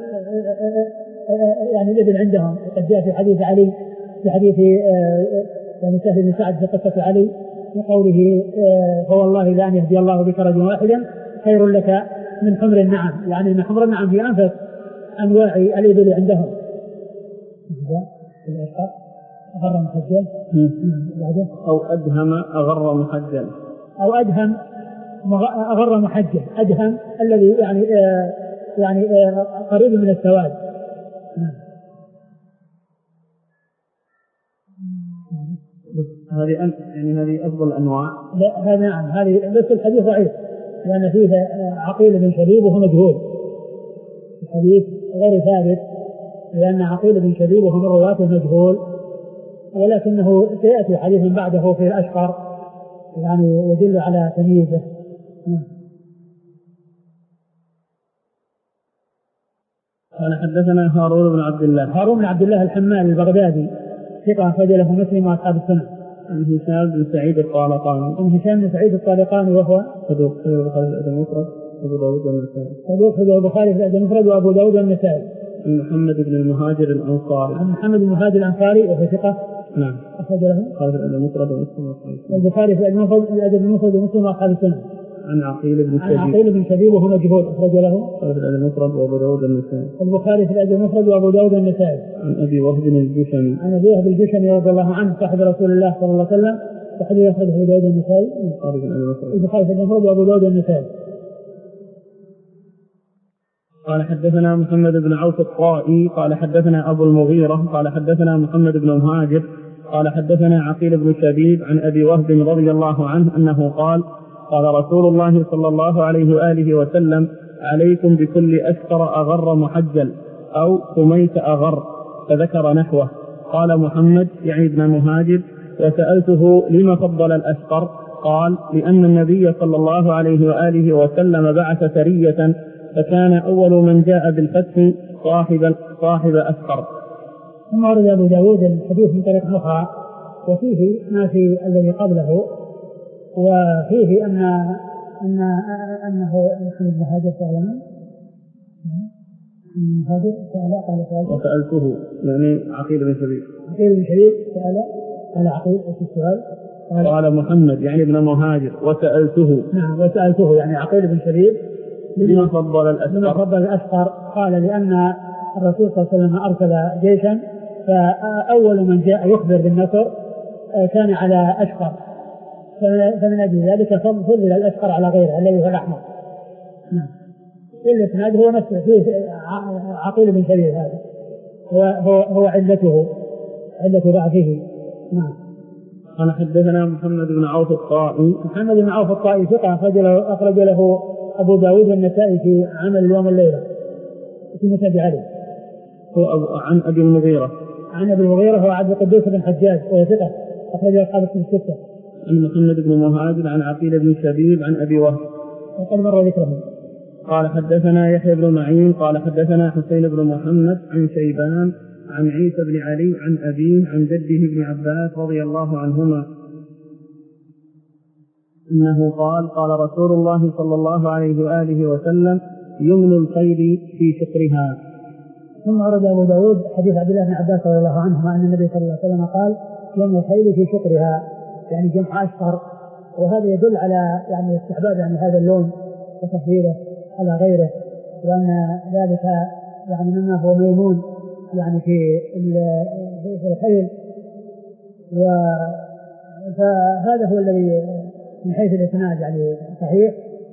يعني الإبل عندهم. قد جاء في حديث علي في حديث يعني سهل بن سعد في قصة علي وقوله فوالله لأن يهدي الله بك رجلا واحدا خير لك من حمر النعم يعني من حمر النعم في أنفس أنواع الإبل عندهم. أغر محجل أو أدهم أغر محجل أو أدهم أغر محجل. أدهم الذي يعني آه يعني آه قريب من السواد. هذه يعني هذه أفضل الأنواع. لا هذا نعم هذه بس الحديث ضعيف لأن فيه عقيل بن شبيب وهو مجهول. الحديث غير ثابت لأن عقيل بن شبيب وهو من رواته مجهول، ولكنه سيأتي حديث بعده في الأشقر يعني يدل على تمييزه. قال حدثنا هارون بن عبد الله. هارون بن عبد الله الحمال البغدادي ثقة أخرج له مسلم وأصحاب السنن. عن هشام بن سعيد الطالقاني. عن هشام بن سعيد الطالقاني وهو صدوق في البخاري في الأدب المفرد وأبو داود والنسائي. صدوق في البخاري في الأدب المفرد وأبو داود والنسائي. عن محمد بن المهاجر الأنصاري. عن محمد بن المهاجر الأنصاري وهو ثقة. نعم. أخرج له البخاري في الأدب المفرد ومسلم وأصحاب السنن. البخاري في الأدب المفرد ومسلم وأصحاب السنن. عن عقيل بن شبيب. عن عقيل بن شبيب وهو مجهول أخرج له البخاري في الأدب المفرد وأبو داود والنسائي. البخاري في الأدب المفرد وأبو داود والنسائي. عن أبي وهب الجشمي. عن أبي وهب الجشمي رضي الله عنه صاحب رسول الله صلى الله عليه وسلم وحديث أخرجه أبو داود والنسائي. البخاري في الأدب المفرد. البخاري في الأدب المفرد وأبو داود والنسائي. قال حدثنا محمد بن عوف الطائي قال حدثنا أبو المغيرة قال حدثنا محمد بن مهاجر قال حدثنا عقيل بن شبيب عن أبي وهب رضي الله عنه أنه قال قال رسول الله صلى الله عليه وآله وسلم عليكم بكل أشقر أغر محجل أو خميس أغر، فذكر نحوه. قال محمد يعني ابن مهاجر وسألته لما فضل الأشقر؟ قال لأن النبي صلى الله عليه وآله وسلم بعث سرية فكان أول من جاء بالفتح صاحب صاحب أشقر. ثم ورد أبو داود الحديث من طريق أخرى وفيه ما في الذي قبله، وفيه أن أن أنه ابن المهاجر سأل المهاجر سأل قال سألته وسألته يعني عقيل بن شبيب. عقيل بن شبيب سأل قال عقيل في السؤال قال, قال محمد يعني ابن مهاجر وسألته. نعم وسألته يعني عقيل بن شبيب لما فضل الأشقر؟ لما فضل الأشقر قال لأن الرسول صلى الله عليه وسلم أرسل جيشا فأول من جاء يخبر بالنصر كان على أشقر، فمن أجل ذلك فضل الأشقر على غيره الذي هو الأحمر. نعم. الإسناد هو نفسه فيه عقيل بن شبيب هذا هو هو, هو علته علة ضعفه. نعم. قال حدثنا محمد بن عوف الطائي. محمد بن عوف الطائي ثقة أخرج له أخرج له أبو داود والنسائي في عمل اليوم الليلة في مسند علي. هو عن أبي المغيرة. عن أبي المغيرة هو عبد القدوس بن حجاج وهو ثقة أخرج أصحاب الكتب الستة. عن محمد بن مهاجر عن عقيل بن شبيب عن أبي وهب وقد مر ذكرهم. قال حدثنا يحيى بن معين قال حدثنا حسين بن محمد عن شيبان عن عيسى بن علي عن أبيه عن جده بن عباس رضي الله عنهما إنه قال قال رسول الله صلى الله عليه وآله وسلم يمن الخيل في شقرها. ثم ورد أبو داود حديث عبد الله بن عباس رضي الله عنهما أن النبي صلى الله عليه وسلم قال يمن الخيل في شقرها يعني جمع أشقر، وهذا يدل على يعني استحباب يعني هذا اللون وتفضيله على غيره، لأن ذلك يعني مما هو ميمون يعني في في الخيل، فهذا هو الذي من حيث الإسناد يعني صحيح،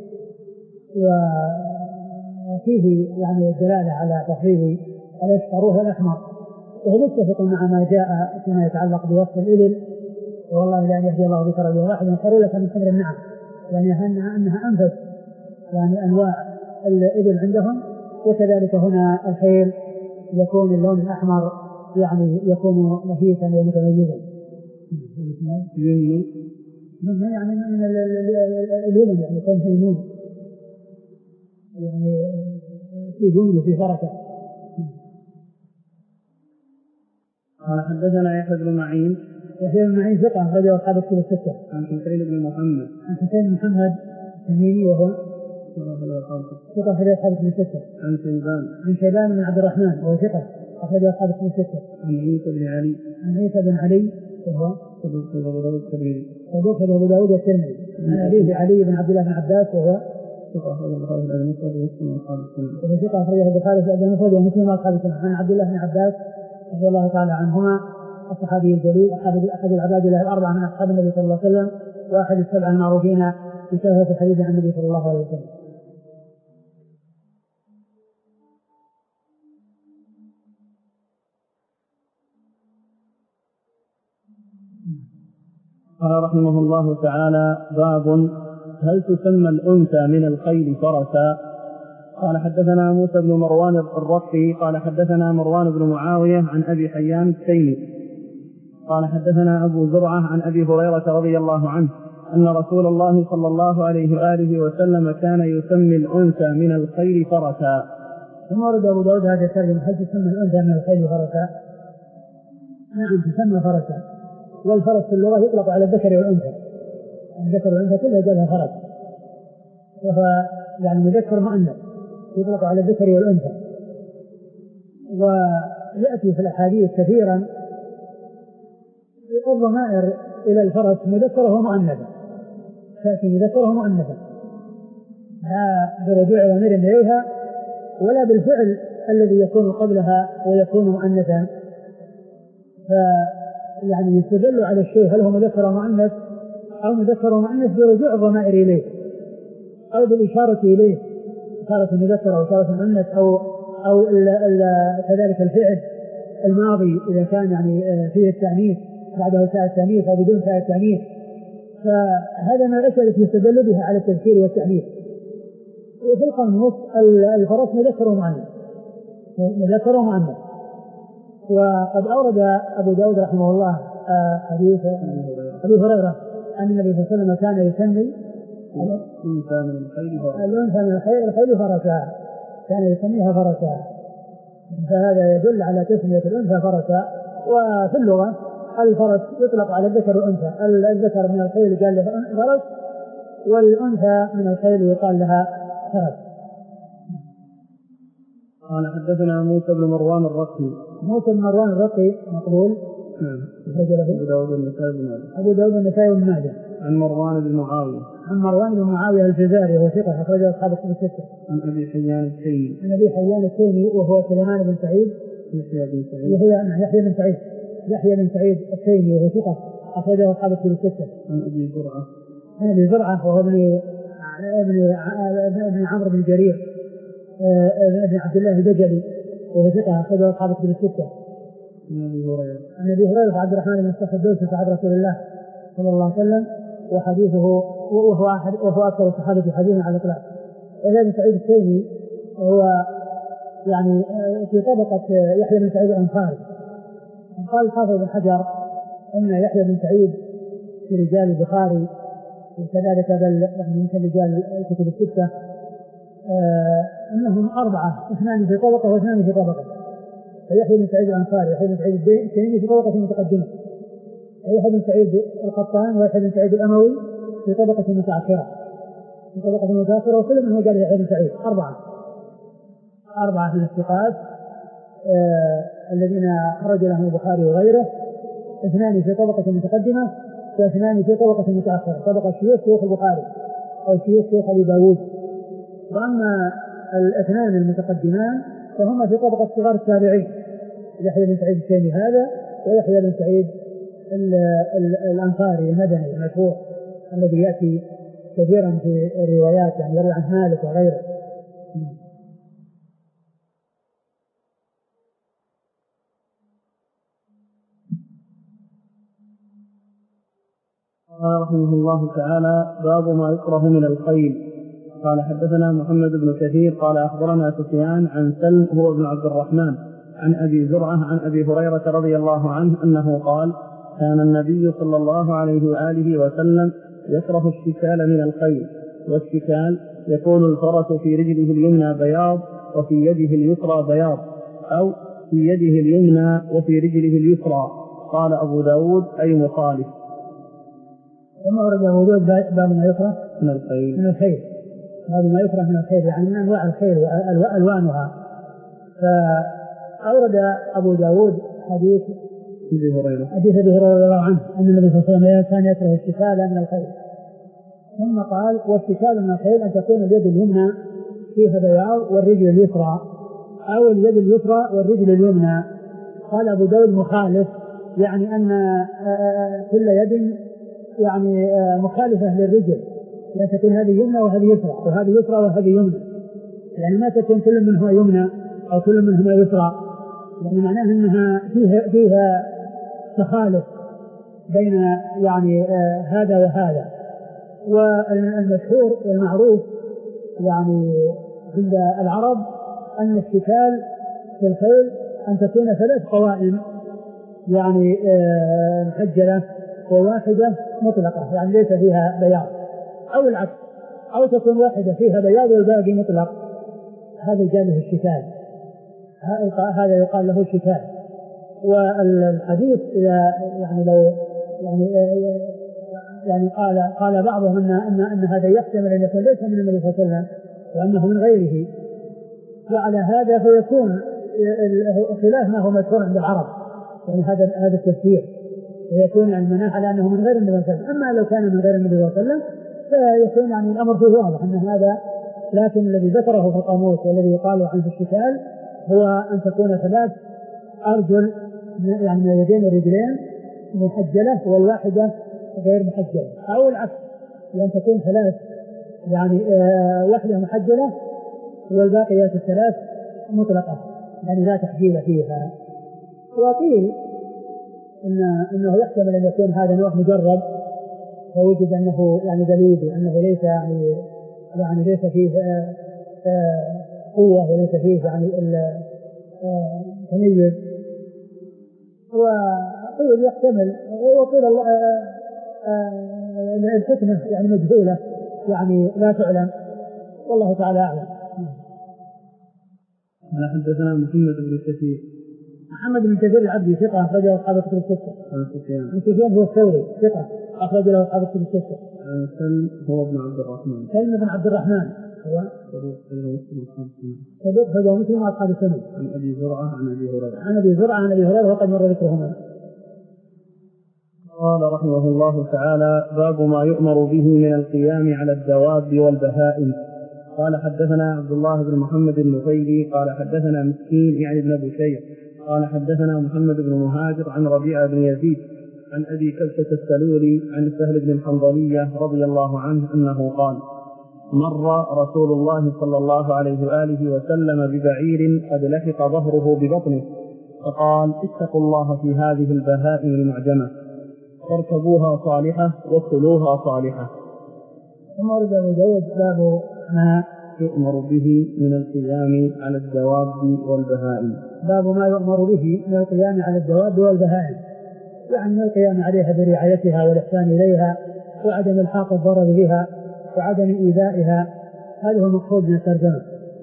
وفيه يعني الدلالة على تفضيل الأشقر وهو الأحمر، وهو متفق مع ما جاء فيما يتعلق بوصف الإبل، والله لا يهدي الله بك رجلا واحدا خير لك من حمر النعم، يعني أنها أنفس يعني أنواع الإبل عندهم، وكذلك هنا الخيل يكون اللون الأحمر يعني يكون نفيسا ومتميزا. يمنى يعني من اليمن يعني يكون هيمون يعني في جمل وفي بركة. قال حدثنا يحيى بن معين. يحيى بن معين ثقة أخرجه أصحاب الكتب الستة. عن حسين بن محمد. عن حسين بن محمد التميمي وهو ثقة أخرجه أصحاب الكتب الستة. عن شيبان. عن شيبان بن عبد الرحمن وهو ثقة أخرجه أصحاب الكتب الستة. عن عيسى بن علي. عن عيسى بن علي وهو صدوق أبو داود الترمذي. صدوق أبو داود الترمذي. عن أبيه علي بن عبد الله بن عباس وهو ثقة أخرجه البخاري في الأدب المفرد ومسلم وأصحاب السنن. وهو ثقة أخرجه البخاري في الأدب المفرد ومسلم وأصحاب السنن. عن عبد الله بن عباس رضي الله تعالى عنهما الصحابي الجليل أحد العباد له الأربعة من أصحاب النبي صلى الله عليه وسلم، وأحد السبع المعروفين بكثرة الحديث عن النبي صلى الله عليه وسلم. قال رحمه الله تعالى: باب هل تسمى الأنثى من الخيل فرسا؟ قال حدثنا موسى بن مروان الرقي قال حدثنا مروان بن معاوية عن أبي حيان التيمي قال حدثنا أبو زرعة عن أبي هريرة رضي الله عنه أن رسول الله صلى الله عليه وآله وسلم كان يسمي الأنثى من الخيل فرسا. ثم ورد أبو داود هذا الترجمة: هل تسمى الأنثى من الخيل فرسا؟ نعم تسمى فرسا، والفرس في اللغة يطلق على الذكر والأنثى، الذكر والأنثى كلها جالها فرس، وهو يعني مذكر مؤنث يطلق على الذكر والأنثى. ويأتي في الأحاديث كثيرا الضمائر إلى الفرس مذكره مؤنثا، تأتي مذكره مؤنثا لا برجوع ضمير إليها ولا بالفعل الذي يكون قبلها ويكون مؤنثا. فيعني يستدل على الشيء هل هو مذكر مؤنث أو مذكر مؤنث برجوع الضمائر إليه أو بالإشارة إليه، إشارة المذكر أو إشارة المؤنث أو أو ال ال كذلك الفعل الماضي إذا كان يعني فيه التأنيث بعده تاء التأنيث أو بدون تاء التأنيث. فهذا ما الأشياء التي يستدل بها على التذكير والتأنيث. وفي القاموس الفرس مذكر ومؤنث، مذكر ومؤنث. وقد أورد أبو داود رحمه الله حديث أبي هريرة أن النبي صلى الله عليه وسلم كان يسمي الأنثى من الخيل فرسا، كان يسميها فرسا. فهذا يدل على تسمية الأنثى فرسا. وفي اللغة الفرس يطلق على الذكر والأنثى، الذكر من الخيل يقال له فرس، والأنثى من الخيل يقال لها فرس. قال حدثنا موسى بن مروان الرقي. موسى بن مروان الرقي مقبول. نعم. أبو داود النسائي بن ماجه. أبو داود النسائي بن ماجه. عن مروان بن معاوية. عن مروان بن معاوية الفزاري وهو ثقة أخرجه أصحاب الكتب الستة. عن أبي حيان التيمي. عن أبي حيان التيمي وهو سليمان بن سعيد. يحيى بن سعيد. يحيى بن سعيد. يحيى بن سعيد التيمي وهو ثقة أخرجه أصحاب الكتب الستة. عن أبي زرعة. عن أبي زرعة وهو ابن ابن ابن عمرو بن جرير ابن عبد الله البجلي وهو ثقة أخرجه أصحاب الكتب الستة. عن أبي هريرة. عن أبي هريرة عبد الرحمن بن الصخر الدوسي صحابي رسول الله صلى الله عليه وسلم، وحديثه وهو أحد وهو أكثر الصحابة حديثا على الإطلاق. وهذا سعيد التيمي هو يعني في طبقة يحيى بن سعيد الأنصاري. قال الحافظ بن حجر أن يحيى بن سعيد في رجال البخاري وكذلك بل يعني من رجال الكتب الستة آه أنهم أربعة، اثنان في طبقة واثنان في طبقة. فيحيى بن سعيد الأنصاري ويحيى بن سعيد التيمي في طبقة متقدمة، ويحيى بن سعيد القطان ويحيى بن سعيد الأموي في طبقة متأخرة في طبقة متأخرة وكل من هو قال يحيى بن سعيد أربعة أربعة من الثقات آه الذين خرج لهم البخاري وغيره، اثنان في طبقة متقدمة واثنان في طبقة متأخرة، طبقة شيوخ شيوخ البخاري أو شيوخ شيوخ أبي داود. وأما الاثنان المتقدمان فهم في طبقة صغار التابعين، يحيى بن سعيد التيمي هذا ويحيى بن سعيد الأنصاري المدني المشهور الذي يأتي كثيرا في الروايات يعني يروي عن مالك وغيره. قال رحمه الله تعالى: باب ما يكره من الخيل. قال حدثنا محمد بن كثير قال أخبرنا سفيان عن سلم هو ابن عبد الرحمن عن أبي زرعة عن أبي هريرة رضي الله عنه أنه قال: كان النبي صلى الله عليه وآله وسلم يكره الشكال من الخيل، والشكال يكون الفرس في رجله اليمنى بياض وفي يده اليسرى بياض، أو في يده اليمنى وفي رجله اليسرى. قال أبو داود: أي مخالف. ثم ورد أبو داود باب ما يكره من الخيل من الخيل باب ما يكره من الخيل يعني من أنواع الخيل وألوانها. فأورد أبو داود حديث أبي هريرة حديث أبي هريرة رضي الله عنه أن النبي صلى الله عليه وسلم كان يكره الشكال من الخيل، ثم قال: والشكال من الخيل أن تكون اليد اليمنى فيها بياض والرجل اليسرى، أو اليد اليسرى والرجل اليمنى. قال أبو داود مخالف، يعني أن كل يد يعني مخالفة للرجل، يعني تكون هذه يمنى وهذه يسرى وهذه يسرى وهذه يمنى، يعني ما تكون كل منهما يمنى أو كل منهما يسرى، يعني معناه أنها فيها, فيها تخالف بين يعني آه هذا وهذا. والمشهور والمعروف يعني عند العرب أن الشكال في الخيل أن تكون ثلاث قوائم يعني آه محجلة وواحدة مطلقة يعني ليس فيها بياض، أو العكس، أو تكون واحدة فيها بياض والباقي مطلق، هذا يقال له الشكال، هذا يقال له الشكال. والحديث إذا يعني لو يعني يعني قال قال بعضهم أن أن أن هذا يحتمل أن يكون ليس من النبي صلى الله عليه وسلم وأنه من غيره، وعلى هذا فيكون خلاف ما هو مشهور عند العرب، يعني هذا هذا التفسير فيكون يعني المناح على أنه من غير النبي صلى الله عليه وسلم. أما لو كان من غير النبي صلى الله عليه وسلم فيكون يعني الأمر فيه واضح أن هذا، لكن الذي ذكره في القاموس والذي يقال عنه الشكال هو أن تكون ثلاث أرجل يعني من اليدين والرجلين محجلة والواحدة غير محجلة، أو العكس لأن تكون ثلاث يعني آه واحدة محجلة والباقيات الثلاث مطلقة يعني لا تحجيل فيها. وقيل إن إنه يحتمل أن يكون هذا نوع مجرد فوجد أنه يعني دليل وأنه ليس يعني يعني ليس فيه آه آه قوة وليس فيه يعني تميز. وقيل يحتمل، وقيل الله الحكمة يعني مجهولة يعني لا تعلم، والله تعالى أعلم. حدثنا محمد بن كثير. محمد بن كثير العبدي ثقة أخرج له أصحاب الكتب الستة. عن سفيان هو الثوري ثقة أخرج له أصحاب الكتب الستة. سلم هو ابن عبد الرحمن. سلم بن عبد الرحمن هو صدوق هو مسلم وأصحاب السنة. عن أبي زرعة عن أبي هريرة. عن أبي زرعة عن أبي هريرة وقد مر ذكرهما. قال رحمه الله تعالى: باب ما يؤمر به من القيام على الدواب والبهائم. قال حدثنا عبد الله بن محمد النفيلي قال حدثنا مسكين يعني ابن بشير قال حدثنا محمد بن مهاجر عن ربيعة بن يزيد عن أبي كبشة السلولي عن سهل بن الحنظلية رضي الله عنه أنه قال: مر رسول الله صلى الله عليه وآله وسلم ببعير قد لحق ظهره ببطنه فقال: اتقوا الله في هذه البهائم المعجمة، فاركبوها صالحة وكلوها صالحة. ثم ورد أبو داود باب ما يؤمر به من القيام على الدواب والبهائم. باب ما يؤمر به من القيام على الدواب والبهائم، يعني من القيام عليها برعايتها والإحسان إليها وعدم الحاق الضرر بها وعدم إيذائها، هذا هو المقصود من الترجمة.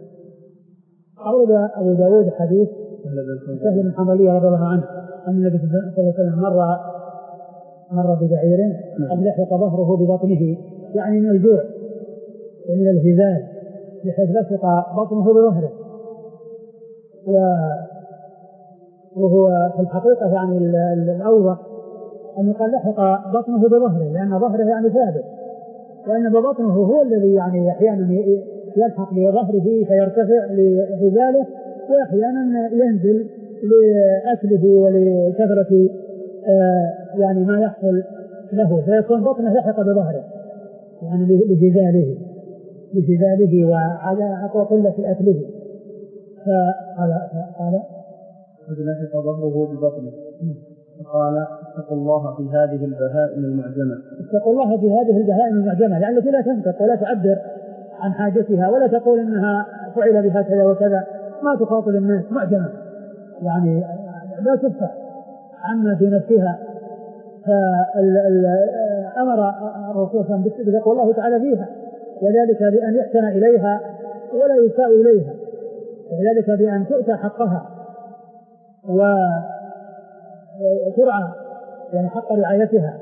أورد أبو داود حديث سهل بن الحنظلية رضي الله عنه أن النبي صلى الله عليه وسلم مر مر ببعير قد لحق ظهره ببطنه، يعني من الجوع ومن الهزال بحيث لصق بطنه بظهره، وهو في الحقيقة يعني الأوضح أن قد لحق بطنه بظهره لأن ظهره يعني ثابت، وإنما بطنه هو الذي يعني أحيانا يلحق بظهره فيرتفع لهزاله وأحيانا ينزل لأكله ولكثرة آه يعني ما يحصل له، فيكون بطنه يحق بظهره يعني لهزاله لهزاله وعلى قلة أكله. فقال قال قد لحق ظهره ببطنه فقال: اتقوا الله في هذه البهائم المعجمة. اتقوا الله في هذه البهائم المعجمة، يعني التي لا تنطق ولا تعبر عن حاجتها ولا تقول إنها فعل بها كذا وكذا، ما تخاطب الناس، معجمة يعني لا تفتح عما في نفسها. فأمر الرسول صلى الله عليه وسلم بتقوى الله تعالى فيها، وذلك بأن يحسن إليها ولا يساء إليها، وذلك بأن تؤتى حقها وترعى يعني حق رعايتها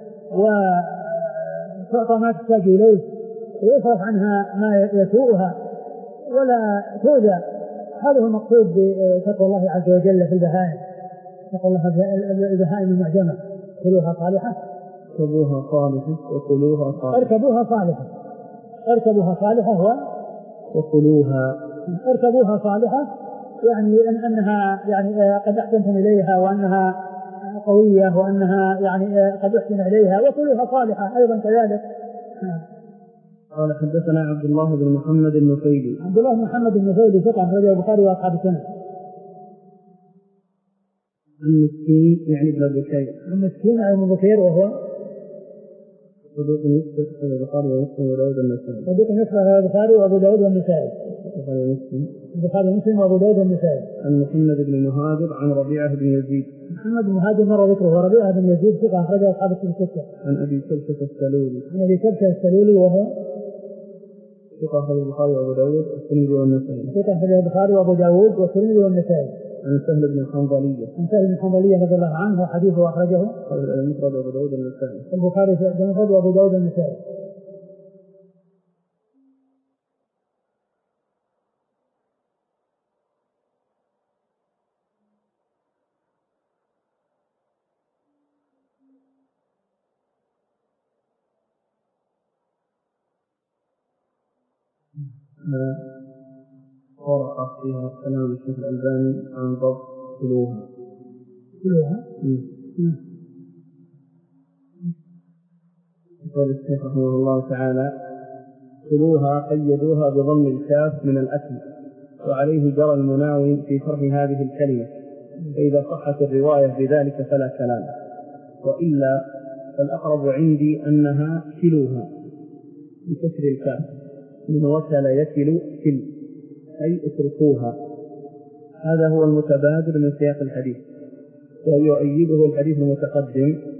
وتعطى ما تحتاج إليه ويصرف عنها ما يسوءها ولا تؤذى. هذا هو المقصود بتقوى الله عز وجل في البهائم. تقوى الله في البهائم المعجمة: كلوها صالحة اركبوها صالحة وكلوها صالحة. اركبوها صالحة اركبوها صالحة هو وكلوها اركبوها صالحة يعني أن أنها يعني قد أحسنتم إليها وأنها قوية وأنها يعني قد أحسن إليها، وكلوها صالحة أيضا كذلك. قال حدثنا عبد الله بن محمد النفيلي. عبد الله بن محمد النفيلي ثقة أخرجه البخاري وأصحاب السنة. المسكين يعني ابن بكير. المسكين أي ابن بكير وهو صدوق يصدق في البخاري ومسلم وداود والنسائي. صدوق يصدق في البخاري وأبو داود والنسائي. البخاري ومسلم. البخاري ومسلم وأبو داود والنسائي. عن محمد بن مهاجر عن ربيعة بن يزيد. محمد بن مهاجر مر ذكره وربيعة بن يزيد ثقة أخرجه أصحاب الستة. عن أبي كبشة السلولي. عن أبي كبشة السلولي وهو ثقة أخرجه البخاري وأبو داود والترمذي والنسائي. ثقة أخرجه البخاري وأبو داود والترمذي والنسائي. عن سهل بن الحنظلية. عن سهل بن الحنظلية رضي الله عنه وحديثه أخرجه المفرد وأبو داود والنسائي. البخاري في المفرد وأبو داود والنسائي. ورقة فيها كلام الشيخ الألباني عن ضبط كلوها. كلوها؟ يقول الشيخ رحمه الله تعالى: كلوها قيدوها بضم الكاف من الأكل، وعليه جرى المناوي في شرح هذه الكلمة، فإذا صحت الرواية بذلك فلا كلام، وإلا فالأقرب عندي أنها كلوها بكسر الكاف من وكل يكل كل، أي اتركوها. هذا هو المتبادر من سياق الحديث، ويؤيده الحديث المتقدم